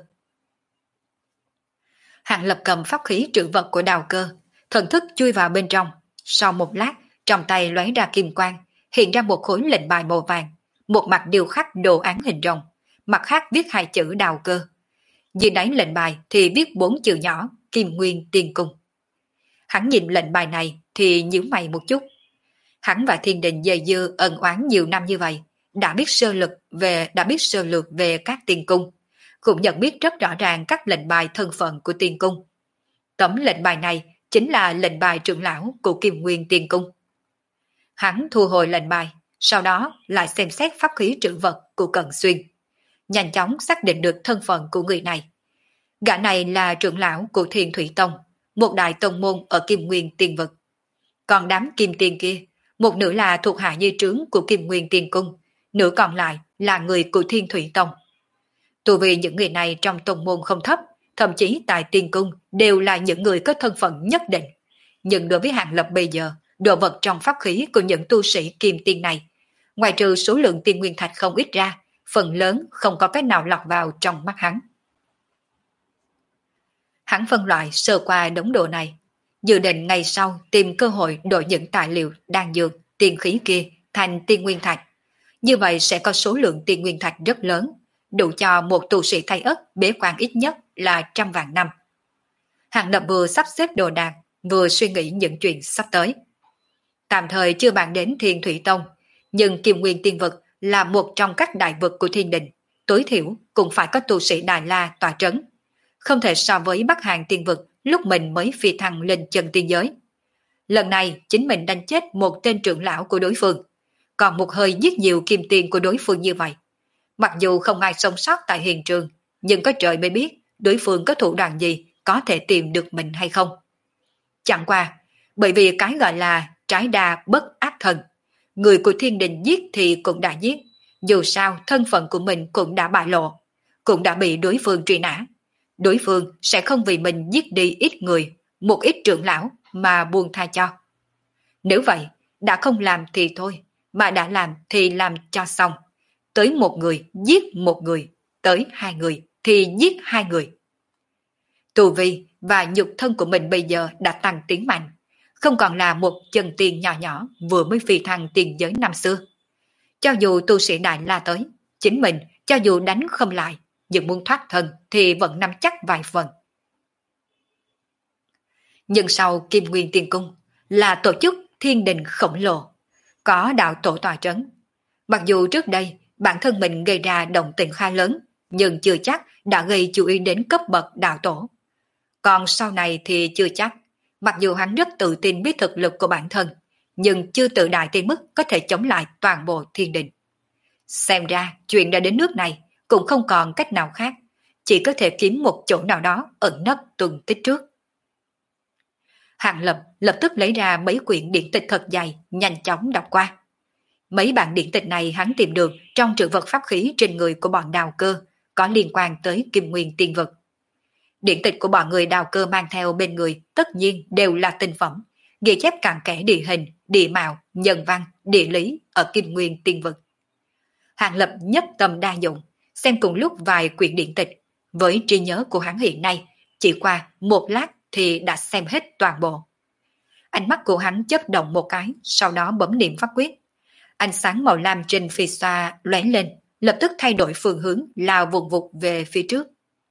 Hàng Lập cầm pháp khí trữ vật của Đào Cơ, thần thức chui vào bên trong. Sau một lát, trong tay lóe ra kim quang, hiện ra một khối lệnh bài màu vàng, một mặt điêu khắc đồ án hình rồng, mặt khác viết hai chữ Đào Cơ. Dưới đáy lệnh bài thì viết 4 chữ nhỏ Kim Nguyên Tiên Cung. Hắn nhìn lệnh bài này thì nhíu mày một chút. Hắn và Thiên Đình dây dưa ân oán nhiều năm như vậy, đã biết sơ lược về các tiên cung, cũng nhận biết rất rõ ràng các lệnh bài thân phận của tiên cung. Tấm lệnh bài này chính là lệnh bài trưởng lão của Kim Nguyên Tiên Cung. Hắn thu hồi lệnh bài, sau đó lại xem xét pháp khí trữ vật của Cận Xuyên, nhanh chóng xác định được thân phận của người này. Gã này là trưởng lão của Thiên Thủy Tông, một đại tông môn ở Kim Nguyên Tiên Vực. Còn đám kim tiên kia, một nửa là thuộc hạ dưới trướng của Kim Nguyên Tiên Cung, nửa còn lại là người của Thiên Thủy Tông. Tu vì những người này trong tông môn không thấp, thậm chí tại tiên cung đều là những người có thân phận nhất định. Nhưng đối với Hàng Lập bây giờ, đồ vật trong pháp khí của những tu sĩ kim tiên này, ngoài trừ số lượng tiên nguyên thạch không ít ra, phần lớn không có cái nào lọt vào trong mắt hắn. Hắn phân loại sơ qua đống đồ này, dự định ngày sau tìm cơ hội đổi những tài liệu đan dược, tiên khí kia thành tiên nguyên thạch. Như vậy sẽ có số lượng tiên nguyên thạch rất lớn, đủ cho một tu sĩ thay ất bế quan ít nhất là 100.000 năm. Hàng Lập vừa sắp xếp đồ đạc, vừa suy nghĩ những chuyện sắp tới. Tạm thời chưa bàn đến Thiên Thủy Tông, nhưng Kim Nguyên Tiên Vực là một trong các đại vực của Thiên Đình, tối thiểu cũng phải có tu sĩ Đại La tọa trấn. Không thể so với Bắc Hàn Tiên Vực lúc mình mới phi thăng lên chân tiên giới. Lần này chính mình đánh chết một tên trưởng lão của đối phương, còn một hơi giết nhiều kim tiền của đối phương như vậy. Mặc dù không ai sống sót tại hiện trường, nhưng có trời mới biết đối phương có thủ đoạn gì có thể tìm được mình hay không. Chẳng qua, bởi vì cái gọi là trái đa bất ác thần, người của Thiên Đình giết thì cũng đã giết, dù sao thân phận của mình cũng đã bại lộ, cũng đã bị đối phương truy nã. Đối phương sẽ không vì mình giết đi ít người, một ít trưởng lão mà buông tha cho. Nếu vậy, đã không làm thì thôi, mà đã làm thì làm cho xong. Tới một người giết một người, tới hai người thì giết hai người. Tu vi và nhục thân của mình bây giờ đã tăng tiến mạnh, không còn là một chân tiên nhỏ nhỏ vừa mới phi thăng tiền giới năm xưa. Cho dù tu sĩ Đại La tới, chính mình cho dù đánh không lại, nhưng muốn thoát thân thì vẫn nắm chắc vài phần. Nhưng sau Kim Nguyên Tiên Cung là tổ chức thiên đình khổng lồ, có đạo tổ tòa trấn. Mặc dù trước đây bản thân mình gây ra động tĩnh khá lớn, nhưng chưa chắc đã gây chú ý đến cấp bậc đạo tổ. Còn sau này thì chưa chắc, mặc dù hắn rất tự tin biết thực lực của bản thân, nhưng chưa tự đại tới mức có thể chống lại toàn bộ thiên đình. Xem ra chuyện đã đến nước này cũng không còn cách nào khác, chỉ có thể kiếm một chỗ nào đó ẩn nấp tuần tích trước. Hàng Lập lập tức lấy ra mấy quyển điển tịch thật dày, nhanh chóng đọc qua. Mấy bản điển tịch này hắn tìm được trong trữ vật pháp khí trên người của bọn Đào Cơ, có liên quan tới Kim Nguyên Tiên Vực. Điển tịch của bọn người Đào Cơ mang theo bên người tất nhiên đều là tinh phẩm, ghi chép cặn kẽ địa hình, địa mạo, nhân văn, địa lý ở Kim Nguyên Tiên Vực. Hàng Lập nhất tâm đa dụng, xem cùng lúc vài quyển điện tịch, với trí nhớ của hắn hiện nay, chỉ qua một lát thì đã xem hết toàn bộ. Ánh mắt của hắn chớp động một cái, sau đó bấm niệm pháp quyết. Ánh sáng màu lam trên phi xoa lóe lên, lập tức thay đổi phương hướng lao vụt vụt về phía trước.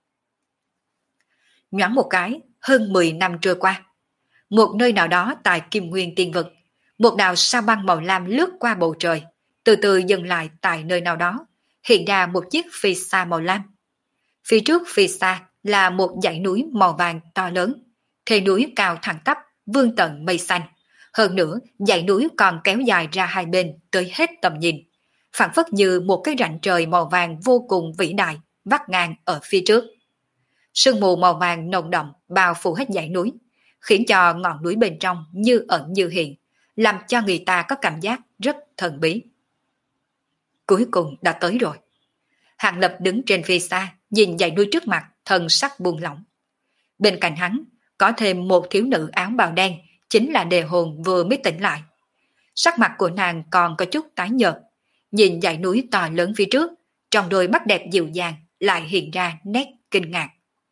Nhoáng một cái, hơn 10 năm trôi qua. Một nơi nào đó tại Kim Nguyên Tiên Vực, một đạo sao băng màu lam lướt qua bầu trời, từ từ dừng lại tại nơi nào đó, hiện ra một chiếc phi xa màu lam. Phía trước phi xa là một dãy núi màu vàng to lớn, thềm núi cao thẳng tắp, vươn tận mây xanh. Hơn nữa, dãy núi còn kéo dài ra hai bên tới hết tầm nhìn, phảng phất như một cái rãnh trời màu vàng vô cùng vĩ đại vắt ngang ở phía trước. Sương mù màu vàng nồng đậm bao phủ hết dãy núi, khiến cho ngọn núi bên trong như ẩn như hiện, làm cho người ta có cảm giác rất thần bí. Cuối cùng đã tới rồi. Hàng Lập đứng trên phía xa, nhìn dãy núi trước mặt, thần sắc buông lỏng. Bên cạnh hắn, có thêm một thiếu nữ áo bào đen, chính là Đề Hồn vừa mới tỉnh lại. Sắc mặt của nàng còn có chút tái nhợt, nhìn dãy núi to lớn phía trước, trong đôi mắt đẹp dịu dàng lại hiện ra nét kinh ngạc.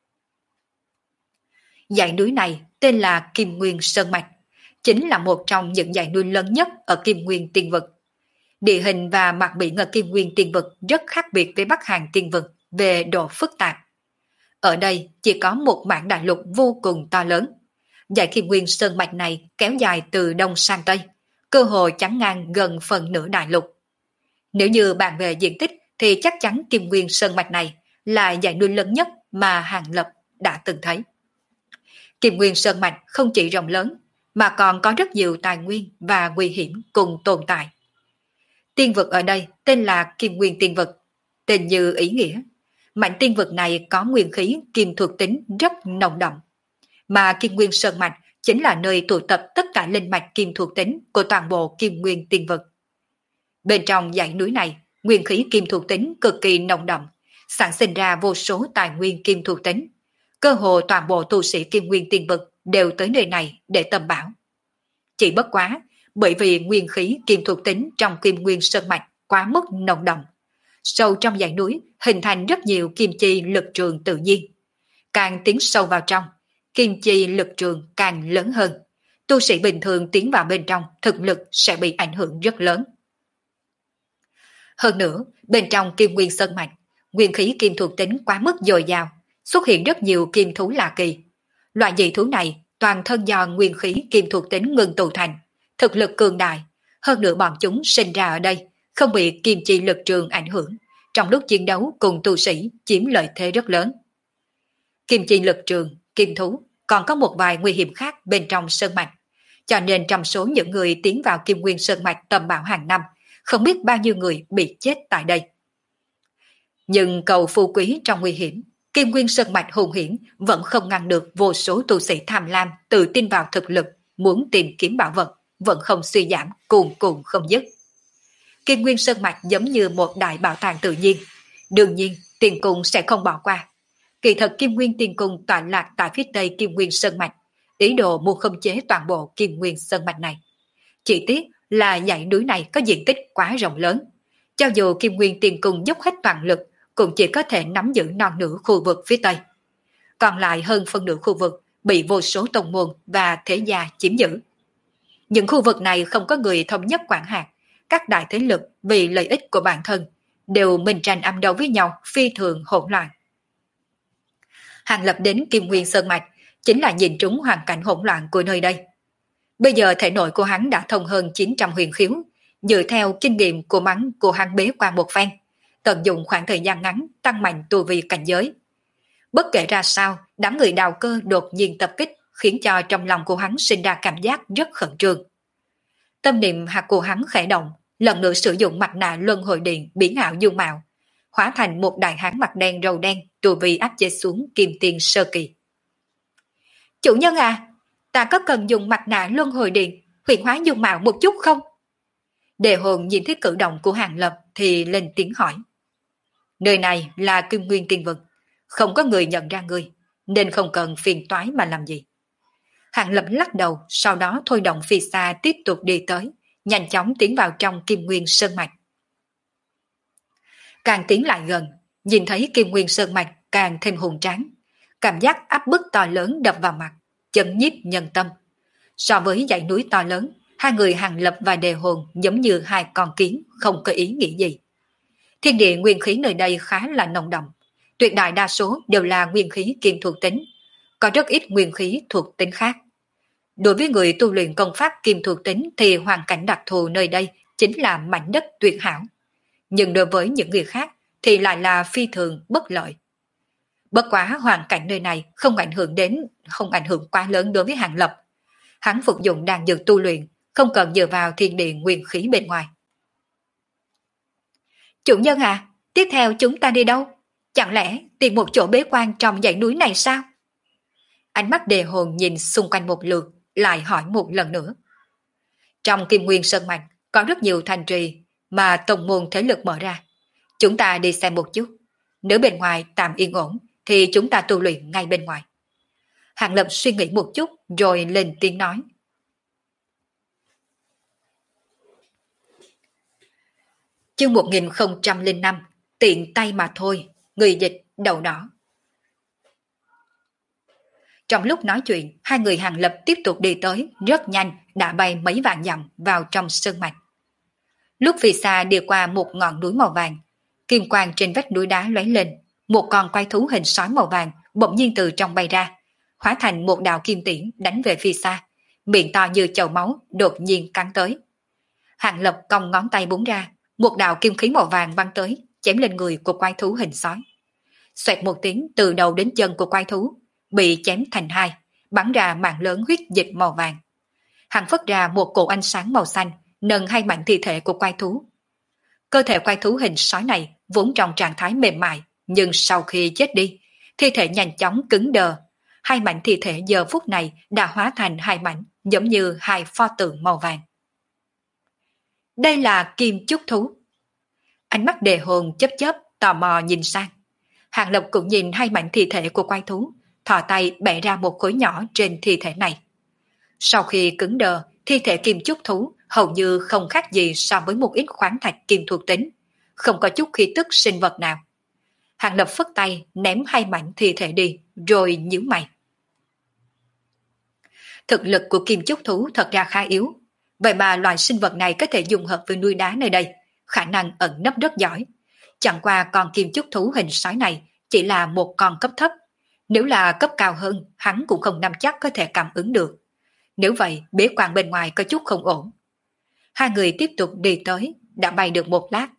Dãy núi này tên là Kim Nguyên Sơn Mạch, chính là một trong những dãy núi lớn nhất ở Kim Nguyên Tiên Vực. Địa hình và mặt biển ở Kim Nguyên Tiên Vực rất khác biệt với Bắc Hàn Tiên Vực về độ phức tạp. Ở đây chỉ có một mảng đại lục vô cùng to lớn. Dãy Kim Nguyên Sơn Mạch này kéo dài từ đông sang tây, cơ hội chắn ngang gần phần nửa đại lục. Nếu như bàn về diện tích thì chắc chắn Kim Nguyên Sơn Mạch này là dãy núi lớn nhất mà Hàng Lập đã từng thấy. Kim Nguyên Sơn Mạch không chỉ rộng lớn, mà còn có rất nhiều tài nguyên và nguy hiểm cùng tồn tại. Tiên vực ở đây tên là Kim Nguyên Tiên Vực, tên như ý nghĩa. Mảnh tiên vực này có nguyên khí kim thuộc tính rất nồng đậm, mà Kim Nguyên Sơn Mạch chính là nơi tụ tập tất cả linh mạch kim thuộc tính của toàn bộ Kim Nguyên Tiên Vực. Bên trong dãy núi này, nguyên khí kim thuộc tính cực kỳ nồng đậm, sản sinh ra vô số tài nguyên kim thuộc tính. Cơ hồ toàn bộ tu sĩ Kim Nguyên Tiên Vực đều tới nơi này để tầm bảo. Chỉ bất quá, bởi vì nguyên khí kim thuộc tính trong Kim Nguyên Sơn Mạch quá mức nồng đậm, sâu trong dãy núi hình thành rất nhiều kim chi lực trường tự nhiên. Càng tiến sâu vào trong, kim chi lực trường càng lớn hơn. Tu sĩ bình thường tiến vào bên trong, thực lực sẽ bị ảnh hưởng rất lớn. Hơn nữa, bên trong Kim Nguyên Sơn Mạch, nguyên khí kim thuộc tính quá mức dồi dào, xuất hiện rất nhiều kim thú lạ kỳ. Loại dị thú này toàn thân do nguyên khí kim thuộc tính ngưng tụ thành, thực lực cường đại. Hơn nữa bọn chúng sinh ra ở đây, không bị kim chi lực trường ảnh hưởng, trong lúc chiến đấu cùng tu sĩ chiếm lợi thế rất lớn. Kim chi lực trường, kim thú còn có một vài nguy hiểm khác bên trong sơn mạch, cho nên trong số những người tiến vào Kim Nguyên Sơn Mạch tầm bảo hàng năm, không biết bao nhiêu người bị chết tại đây. Nhưng cầu phú quý trong nguy hiểm, Kim Nguyên Sơn Mạch hùng hiển vẫn không ngăn được vô số tu sĩ tham lam tự tin vào thực lực, muốn tìm kiếm bảo vật, vẫn không suy giảm, cuồn cuộn không dứt. Kim Nguyên Sơn Mạch giống như một đại bảo tàng tự nhiên, đương nhiên tiền cung sẽ không bỏ qua. Kỳ thật Kim Nguyên Tiên Cung tọa lạc tại phía tây Kim Nguyên Sơn Mạch, ý đồ muốn khống chế toàn bộ Kim Nguyên Sơn Mạch này. Chỉ tiếc là dãy núi này có diện tích quá rộng lớn, cho dù Kim Nguyên Tiên Cung dốc hết toàn lực, cũng chỉ có thể nắm giữ non nửa khu vực phía tây. Còn lại hơn phân nửa khu vực bị vô số tông môn và thế gia chiếm giữ. Những khu vực này không có người thống nhất quản hạt, các đại thế lực vì lợi ích của bản thân đều minh tranh âm đấu với nhau, phi thường hỗn loạn. Hàng Lập đến Kim Nguyên Sơn Mạch chính là nhìn trúng hoàn cảnh hỗn loạn của nơi đây. Bây giờ thể nội của hắn đã thông hơn 900 huyền khiếu, dựa theo kinh nghiệm của hắn bế qua một phen, tận dụng khoảng thời gian ngắn tăng mạnh tu vi cảnh giới. Bất kể ra sao, đám người đào cơ đột nhiên tập kích khiến cho trong lòng của hắn sinh ra cảm giác rất khẩn trương. Tâm niệm hạt của hắn khẽ động, lần nữa sử dụng mặt nạ luân hồi điện biến ảo dung mạo, hóa thành một đại hán mặt đen râu đen, tu vi áp chế xuống kim tiền sơ kỳ. Chủ nhân à, ta có cần dùng mặt nạ luân hồi điện huyền hóa dung mạo một chút không? Đề Hồn nhìn thấy cử động của Hàng Lập thì lên tiếng hỏi. Nơi này là Kim Nguyên Tiên Vực, không có người nhận ra ngươi, nên không cần phiền toái mà làm gì. Hàng Lập lắc đầu, sau đó thôi động phi xa tiếp tục đi tới, nhanh chóng tiến vào trong Kim Nguyên Sơn Mạch. Càng tiến lại gần, nhìn thấy Kim Nguyên Sơn Mạch càng thêm hùng tráng. Cảm giác áp bức to lớn đập vào mặt, chấn nhiếp nhân tâm. So với dãy núi to lớn, hai người Hàng Lập và Đề Hồn giống như hai con kiến không có ý nghĩ gì. Thiên địa nguyên khí nơi đây khá là nồng đậm, tuyệt đại đa số đều là nguyên khí kim thuộc tính, có rất ít nguyên khí thuộc tính khác. Đối với người tu luyện công pháp kim thuộc tính thì hoàn cảnh đặc thù nơi đây chính là mảnh đất tuyệt hảo. Nhưng đối với những người khác thì lại là phi thường bất lợi. Bất quá hoàn cảnh nơi này không ảnh hưởng quá lớn đối với Hàng Lập. Hắn phục dụng đan dược tu luyện, không cần dựa vào thiên địa nguyên khí bên ngoài. Chủ nhân à, tiếp theo chúng ta đi đâu? Chẳng lẽ tìm một chỗ bế quan trong dãy núi này sao? Ánh mắt Đề Hồn nhìn xung quanh một lượt, lại hỏi một lần nữa. Trong Kim Nguyên Sơn Mạch có rất nhiều thành trì mà tông môn thế lực mở ra. Chúng ta đi xem một chút. Nếu bên ngoài tạm yên ổn thì chúng ta tu luyện ngay bên ngoài. Hàng Lập suy nghĩ một chút rồi lên tiếng nói. Chương 1005, tiện tay mà thôi, người dịch đầu đỏ. Trong lúc nói chuyện, hai người Hàng Lập tiếp tục đi tới, rất nhanh, đã bay mấy vạn dặm vào trong sơn mạch. Lúc phía xa đi qua một ngọn núi màu vàng, kim quang trên vách núi đá lóe lên, một con quái thú hình sói màu vàng bỗng nhiên từ trong bay ra, hóa thành một đạo kim tiễn đánh về phía xa, miệng to như chậu máu đột nhiên cắn tới. Hàng Lập cong ngón tay búng ra, một đạo kim khí màu vàng bắn tới, chém lên người của quái thú hình sói. Xoẹt một tiếng từ đầu đến chân của quái thú, bị chém thành hai, bắn ra mảng lớn huyết dịch màu vàng. Hắn phất ra một cổ ánh sáng màu xanh, nâng hai mảnh thi thể của quái thú. Cơ thể quái thú hình sói này vốn trong trạng thái mềm mại, nhưng sau khi chết đi, thi thể nhanh chóng cứng đờ. Hai mảnh thi thể giờ phút này đã hóa thành hai mảnh, giống như hai pho tượng màu vàng. Đây là kim chúc thú. Ánh mắt Đề Hồn chớp chớp, tò mò nhìn sang. Hàng Lập cũng nhìn hai mảnh thi thể của quái thú, thò tay bẻ ra một khối nhỏ trên thi thể này. Sau khi cứng đờ, thi thể kim chúc thú hầu như không khác gì so với một ít khoáng thạch kim thuộc tính, không có chút khí tức sinh vật nào. Hàng Lập phất tay ném hai mảnh thi thể đi, rồi nhíu mày. Thực lực của kim chúc thú thật ra khá yếu, vậy mà loài sinh vật này có thể dùng hợp với núi đá nơi đây, khả năng ẩn nấp rất giỏi. Chẳng qua con kim chúc thú hình sói này chỉ là một con cấp thấp, nếu là cấp cao hơn hắn cũng không nắm chắc có thể cảm ứng được. Nếu vậy bế quan bên ngoài có chút không ổn. Hai người tiếp tục đi tới, đã bay được một lát.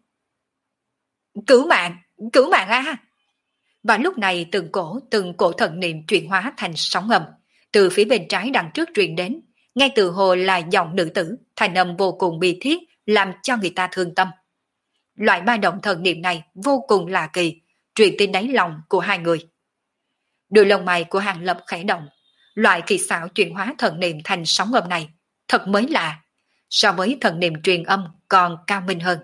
Cứu mạng a! Và lúc này từng cổ thần niệm chuyển hóa thành sóng ngầm, từ phía bên trái đằng trước truyền đến, ngay từ hồ là giọng nữ tử, thành âm vô cùng bi thiết, làm cho người ta thương tâm. Loại ba động thần niệm này vô cùng lạ kỳ, truyền đến đáy lòng của hai người. Đôi lông mày của Hàng Lập khẽ động, loại kỳ xảo chuyển hóa thần niệm thành sóng ngầm này thật mới lạ, so với thần niệm truyền âm còn cao minh hơn.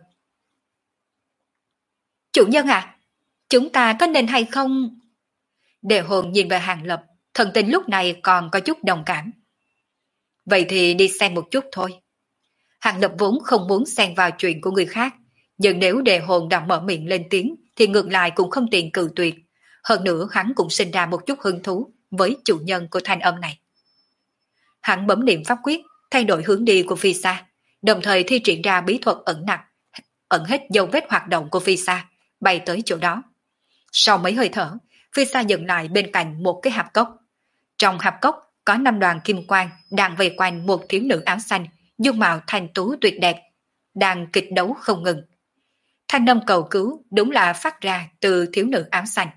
Chủ nhân à, chúng ta có nên hay không? Đề Hồn nhìn về Hàng Lập, thần tình lúc này còn có chút đồng cảm. Vậy thì đi xem một chút thôi. Hàng Lập vốn không muốn xen vào chuyện của người khác, nhưng nếu Đề Hồn đã mở miệng lên tiếng thì ngược lại cũng không tiện cự tuyệt. Hơn nữa hắn cũng sinh ra một chút hứng thú với chủ nhân của thanh âm này. Hắn bấm niệm pháp quyết, thay đổi hướng đi của phi xa, đồng thời thi triển ra bí thuật ẩn hết dấu vết hoạt động của phi xa, bay tới chỗ đó. Sau mấy hơi thở, phi xa dừng lại bên cạnh một cái hạp cốc. Trong hạp cốc có 5 đoàn kim quang đang vây quanh một thiếu nữ áo xanh, dung mạo thanh tú tuyệt đẹp, đang kịch đấu không ngừng. Thanh âm cầu cứu đúng là phát ra từ thiếu nữ áo xanh.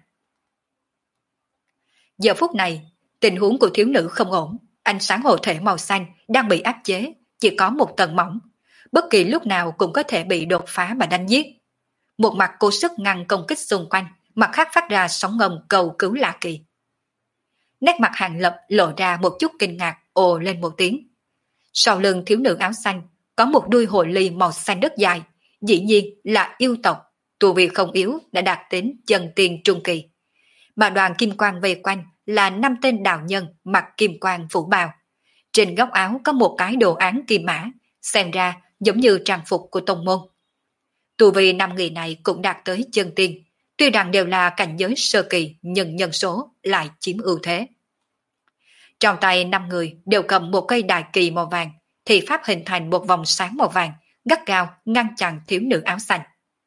Giờ phút này, tình huống của thiếu nữ không ổn, ánh sáng hộ thể màu xanh đang bị áp chế, chỉ có một tầng mỏng, bất kỳ lúc nào cũng có thể bị đột phá và đánh giết. Một mặt cố sức ngăn công kích xung quanh, mặt khác phát ra sóng ngầm cầu cứu lạ kỳ. Nét mặt Hàng Lập lộ ra một chút kinh ngạc, ồ lên một tiếng. Sau lưng thiếu nữ áo xanh có một đuôi hồ ly màu xanh đất dài, dĩ nhiên là yêu tộc, tu vi không yếu đã đạt đến chân tiên trung kỳ. Mà đoàn kim quang vây quanh là 5 tên đạo nhân mặc kim quang phủ bào. Trên góc áo có một cái đồ án kim mã, xem ra giống như trang phục của tông môn. Tu vi 5 người này cũng đạt tới chân tiên, tuy rằng đều là cảnh giới sơ kỳ nhưng nhân số lại chiếm ưu thế. Trong tay 5 người đều cầm một cây đại kỳ màu vàng, thì pháp hình thành một vòng sáng màu vàng, gắt gao ngăn chặn thiếu nữ áo xanh.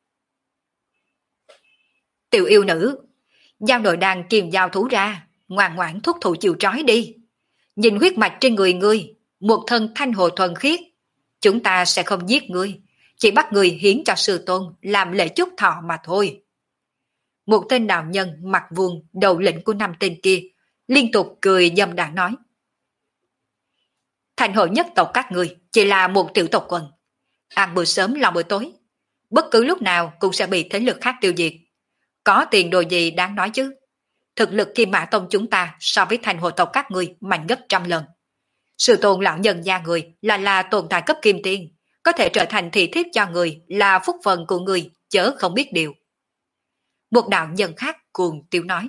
Tiểu yêu nữ, giao nội đàn kiềm giao thú ra, ngoan ngoãn thúc thủ chịu trói đi. Nhìn huyết mạch trên người ngươi, một thân thanh hồ thuần khiết. Chúng ta sẽ không giết ngươi, chỉ bắt ngươi hiến cho sư tôn làm lễ chúc thọ mà thôi. Một tên đạo nhân mặt vuông đầu lĩnh của 5 tên kia liên tục cười dâm đảng nói: Thành hội nhất tộc các ngươi chỉ là một tiểu tộc quần, ăn bữa sớm lo bữa tối, bất cứ lúc nào cũng sẽ bị thế lực khác tiêu diệt. Có tiền đồ gì đáng nói chứ? Thực lực Kim Mã Tông chúng ta so với thành hội tộc các ngươi mạnh gấp trăm lần. Sư tôn lão nhân gia người là tồn tại cấp kim tiên, có thể trở thành thị thiếp cho người là phúc phần của người, chớ không biết điều. Một đạo nhân khác cuồng tiêu nói: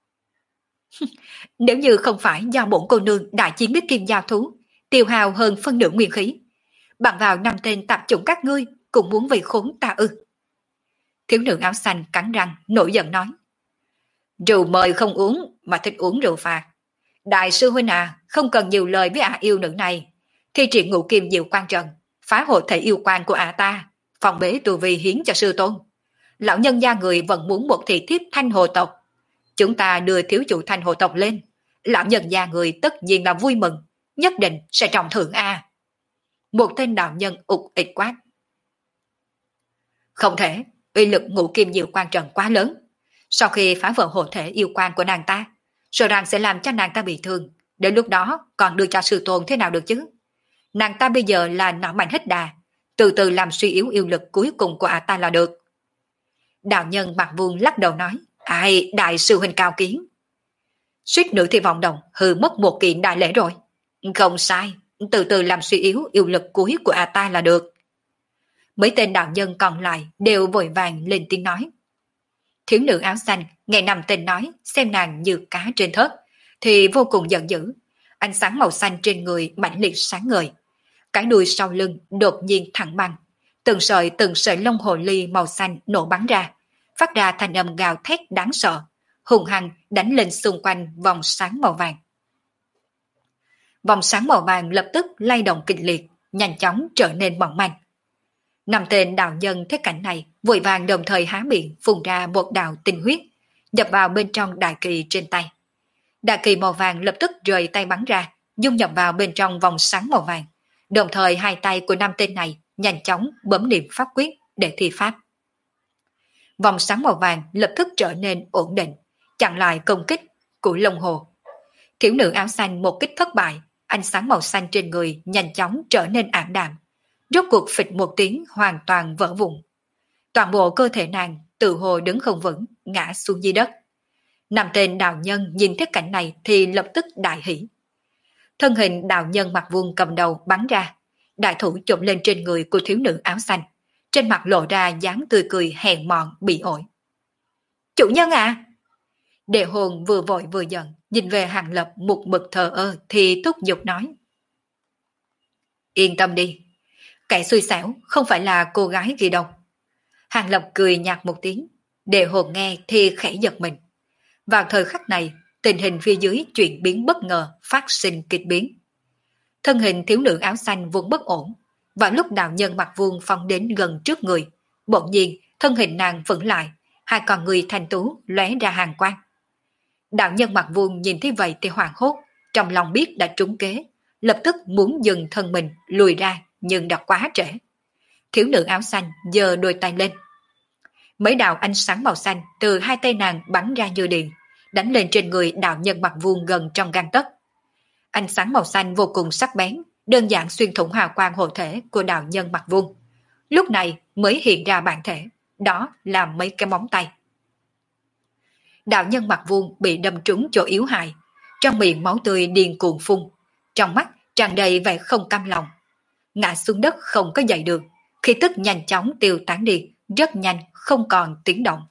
Nếu như không phải do bổn cô nương đại chiến biết kim giao thú, tiêu hào hơn phân nửa nguyên khí, bằng vào 5 tên tạp chủng các ngươi cũng muốn vì khốn ta ư? Thiếu nữ áo xanh cắn răng nổi giận nói: Rượu mời không uống mà thích uống rượu phạt. Đại sư huynh à, không cần nhiều lời với yêu nữ này. Thi triển ngũ kim diệu quan trận, phá hộ thể yêu quan của ta, phòng bế tu vi hiến cho sư tôn. Lão nhân gia người vẫn muốn một thị thiếp thanh hồ tộc. Chúng ta đưa thiếu chủ thanh hồ tộc lên, lão nhân gia người tất nhiên là vui mừng, nhất định sẽ trọng thưởng a. Một tên đạo nhân ục ịch quát: Không thể, uy lực ngũ kim diệu quan trận quá lớn. Sau khi phá vỡ hộ thể yêu quan của nàng ta, sợ rằng sẽ làm cho nàng ta bị thương. Đến lúc đó còn đưa cho sư tôn thế nào được chứ? Nàng ta bây giờ là não mạnh hết đà, từ từ làm suy yếu yêu lực cuối cùng của ta là được. Đạo nhân mặt vuông lắc đầu nói: Ai, đại sư huynh cao kiến. Suýt nữa thì vọng động hư mất một kiện đại lễ rồi. Không sai, từ từ làm suy yếu yêu lực cuối của ta là được. Mấy tên đạo nhân còn lại đều vội vàng lên tiếng nói. Thiếu nữ áo xanh nghe 5 tên nói xem nàng như cá trên thớt thì vô cùng giận dữ. Ánh sáng màu xanh trên người mãnh liệt sáng ngời, cái đuôi sau lưng đột nhiên thẳng băng, từng sợi lông hồ ly màu xanh nổ bắn ra, phát ra thanh âm gào thét đáng sợ, hùng hăng đánh lên xung quanh vòng sáng màu vàng. Vòng sáng màu vàng lập tức lay động kịch liệt, nhanh chóng trở nên mỏng manh. 5 tên đạo nhân thấy cảnh này vội vàng đồng thời há miệng phun ra một đạo tinh huyết, nhập vào bên trong đại kỳ trên tay. Đại kỳ màu vàng lập tức rời tay bắn ra, dung nhập vào bên trong vòng sáng màu vàng. Đồng thời 2 tay của 5 tên này nhanh chóng bấm niệm pháp quyết để thi pháp. Vòng sáng màu vàng lập tức trở nên ổn định, chặn lại công kích của Long Hồ. Thiếu nữ áo xanh một kích thất bại, ánh sáng màu xanh trên người nhanh chóng trở nên ảm đạm. Rốt cuộc phịch một tiếng hoàn toàn vỡ vụn. Toàn bộ cơ thể nàng tự hồ đứng không vững, ngã xuống dưới đất. 5 tên đạo nhân nhìn thấy cảnh này thì lập tức đại hỉ. Thân hình đạo nhân mặt vuông cầm đầu bắn ra, đại thủ chụp lên trên người của thiếu nữ áo xanh, trên mặt lộ ra dáng tươi cười hèn mọn bị ổi. Chủ nhân à! Đệ hồn vừa vội vừa giận, nhìn về Hàng Lập một mực thờ ơ thì thúc giục nói. Yên tâm đi, kẻ xui xẻo không phải là cô gái gì đâu. Hàng Lập cười nhạt một tiếng, đệ hồn nghe thì khẽ giật mình. Vào thời khắc này, tình hình phía dưới chuyển biến bất ngờ, phát sinh kịch biến. Thân hình thiếu nữ áo xanh vốn bất ổn, và lúc đạo nhân mặt vuông phong đến gần trước người, bỗng nhiên thân hình nàng vững lại, 2 con người thanh tú lóe ra hàng quang. Đạo nhân mặt vuông nhìn thấy vậy thì hoảng hốt, trong lòng biết đã trúng kế, lập tức muốn dừng thân mình lùi ra nhưng đã quá trễ. Thiếu nữ áo xanh giơ đôi tay lên. Mấy đạo ánh sáng màu xanh từ 2 tay nàng bắn ra như điện, đánh lên trên người đạo nhân mặt vuông gần trong gang tấc. Ánh sáng màu xanh vô cùng sắc bén, đơn giản xuyên thủng hào quang hộ thể của đạo nhân mặt vuông. Lúc này mới hiện ra bản thể, đó là mấy cái móng tay. Đạo nhân mặt vuông bị đâm trúng chỗ yếu hại, trong miệng máu tươi điên cuồng phun, trong mắt tràn đầy vẻ không cam lòng. Ngã xuống đất không có dậy được, khí tức nhanh chóng tiêu tán đi, rất nhanh không còn tiếng động.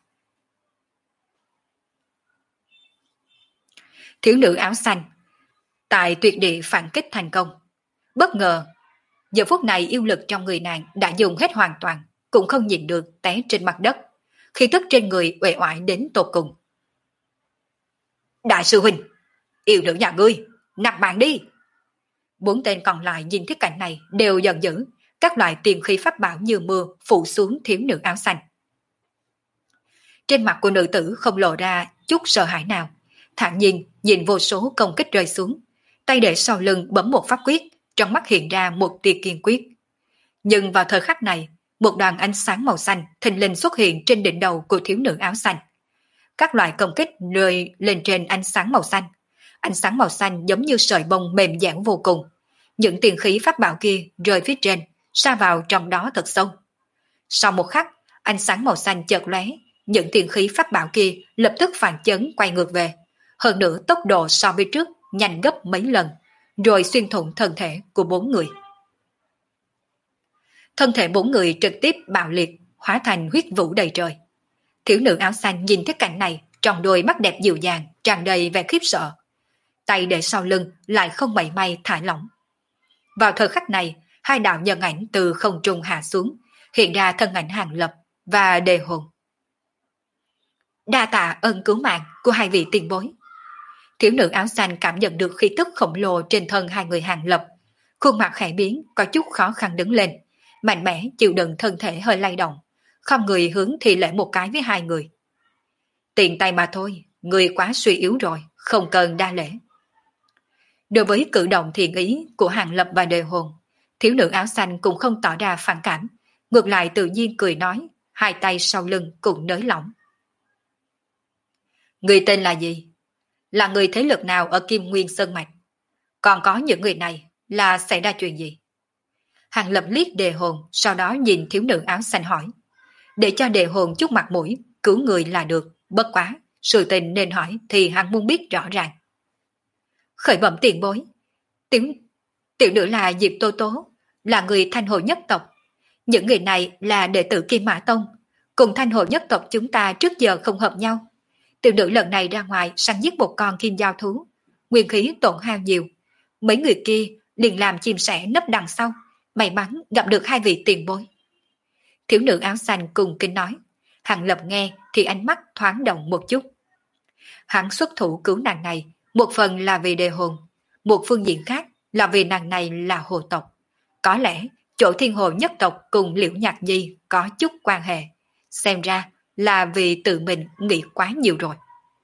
Thiếu nữ áo xanh tại tuyệt địa phản kích thành công. Bất ngờ, giờ phút này yêu lực trong người nàng đã dùng hết hoàn toàn, cũng không nhìn được té trên mặt đất, khí tức trên người uể oải đến tột cùng. Đại sư huynh, yêu nữ nhà ngươi, nạp mạng đi! Bốn tên còn lại nhìn thấy cảnh này đều giận dữ, các loại tiền khí pháp bảo như mưa phủ xuống thiếu nữ áo xanh. Trên mặt của nữ tử không lộ ra chút sợ hãi nào, thản nhiên nhìn vô số công kích rơi xuống, tay để sau lưng bấm một pháp quyết, trong mắt hiện ra một tia kiên quyết. Nhưng vào thời khắc này, một đoàn ánh sáng màu xanh thình lình xuất hiện trên đỉnh đầu của thiếu nữ áo xanh. Các loại công kích rơi lên trên ánh sáng màu xanh. Ánh sáng màu xanh giống như sợi bông mềm dẻo vô cùng. Những tiền khí pháp bảo kia rơi phía trên, sa vào trong đó thật sâu. Sau một khắc, ánh sáng màu xanh chợt lóe, những tiền khí pháp bảo kia lập tức phản chấn quay ngược về. Hơn nữa tốc độ so với trước nhanh gấp mấy lần, rồi xuyên thủng thân thể của bốn người. Thân thể bốn người trực tiếp bạo liệt, hóa thành huyết vũ đầy trời. Thiếu nữ áo xanh nhìn thấy cảnh này, trong đôi mắt đẹp dịu dàng, tràn đầy vẻ khiếp sợ. Tay để sau lưng lại không mảy may thả lỏng. Vào thời khắc này, hai đạo nhân ảnh từ không trung hạ xuống, hiện ra thân ảnh Hàng Lập và Đề Hồn. Đa tạ ơn cứu mạng của hai vị tiền bối. Thiếu nữ áo xanh cảm nhận được khí tức khổng lồ trên thân hai người Hàng Lập, khuôn mặt khẽ biến, có chút khó khăn đứng lên, mạnh mẽ chịu đựng thân thể hơi lay động, không người hướng thì lễ một cái với hai người. Tiện tay mà thôi, người quá suy yếu rồi, không cần đa lễ. Đối với cử động thiện ý của Hàng Lập và Đề Hồn, thiếu nữ áo xanh cũng không tỏ ra phản cảm, ngược lại tự nhiên cười nói, hai tay sau lưng cũng nới lỏng. Người tên là gì? Là người thế lực nào ở Kim Nguyên Sơn Mạch? Còn có những người này là xảy ra chuyện gì? Hàng Lập liếc Đề Hồn, sau đó nhìn thiếu nữ áo xanh hỏi. Để cho Đề Hồn chút mặt mũi, cứu người là được, bất quá, sự tình nên hỏi thì hắn muốn biết rõ ràng. Khởi bẩm tiền bối. Tiểu nữ là Diệp Tô Tố, là người Thanh Hồ nhất tộc. Những người này là đệ tử Kim Mã Tông, cùng Thanh Hồ nhất tộc chúng ta trước giờ không hợp nhau. Tiểu nữ lần này ra ngoài săn giết một con kim giao thú, nguyên khí tổn hao nhiều. Mấy người kia liền làm chim sẻ nấp đằng sau, may mắn gặp được hai vị tiền bối. Thiếu nữ áo xanh cùng kinh nói. Hàng Lập nghe thì ánh mắt thoáng động một chút. Hắn xuất thủ cứu nàng này, một phần là vì Đề Hồn, một phương diện khác là vì nàng này là hồ tộc. Có lẽ chỗ Thiên Hồ nhất tộc cùng Liễu Nhạc Nhi có chút quan hệ. Xem ra là vì tự mình nghĩ quá nhiều rồi.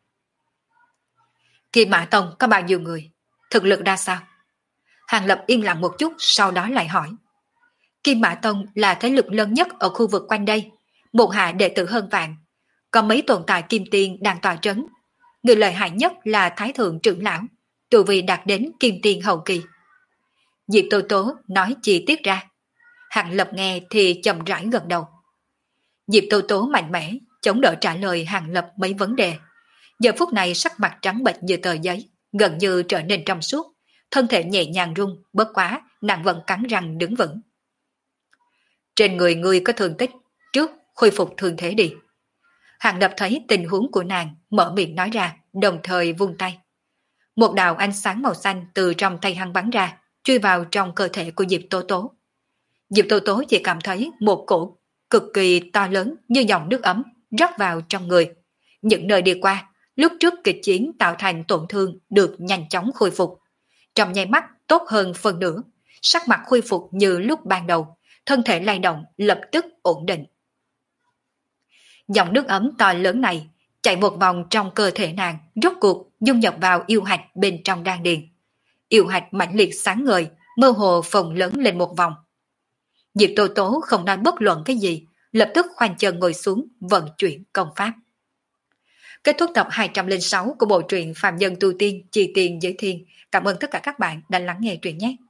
Kim Mã Tông có bao nhiêu người? Thực lực ra sao? Hàng Lập yên lặng một chút, sau đó lại hỏi. Kim Mã Tông là thế lực lớn nhất ở khu vực quanh đây, một hạ đệ tử hơn vạn. Có mấy tồn tại kim tiên đang tọa trấn. Người lợi hại nhất là Thái Thượng trưởng lão, tu vi đạt đến kim tiên hậu kỳ. Diệp Tô Tố nói chi tiết ra. Hàng Lập nghe thì chậm rãi gật đầu. Diệp Tô Tố mạnh mẽ, chống đỡ trả lời Hàng Lập mấy vấn đề. Giờ phút này sắc mặt trắng bệch như tờ giấy, gần như trở nên trong suốt, thân thể nhẹ nhàng rung, bất quá, nàng vẫn cắn răng đứng vững. Trên người ngươi có thương tích, trước khôi phục thương thế đi. Hàng Lập thấy tình huống của nàng, mở miệng nói ra, đồng thời vung tay. Một đạo ánh sáng màu xanh từ trong tay hắn bắn ra, chui vào trong cơ thể của Diệp Tố Tố. Diệp Tố Tố chỉ cảm thấy một cổ cực kỳ to lớn như dòng nước ấm rót vào trong người. Những nơi đi qua, lúc trước kịch chiến tạo thành tổn thương được nhanh chóng khôi phục. Trong nháy mắt tốt hơn phần nửa, sắc mặt khôi phục như lúc ban đầu, thân thể lay động lập tức ổn định. Dòng nước ấm to lớn này chạy một vòng trong cơ thể nàng, rốt cuộc dung nhập vào yêu hạch bên trong đan điền. Yêu hạch mãnh liệt sáng ngời, mơ hồ phồng lớn lên một vòng. Diệp Tô Tố không nói bất luận cái gì, lập tức khoanh chân ngồi xuống vận chuyển công pháp. Kết thúc tập 206 của bộ truyện Phàm Nhân Tu Tiên Chi Tiền Giới Thiên. Cảm ơn tất cả các bạn đã lắng nghe truyện nhé.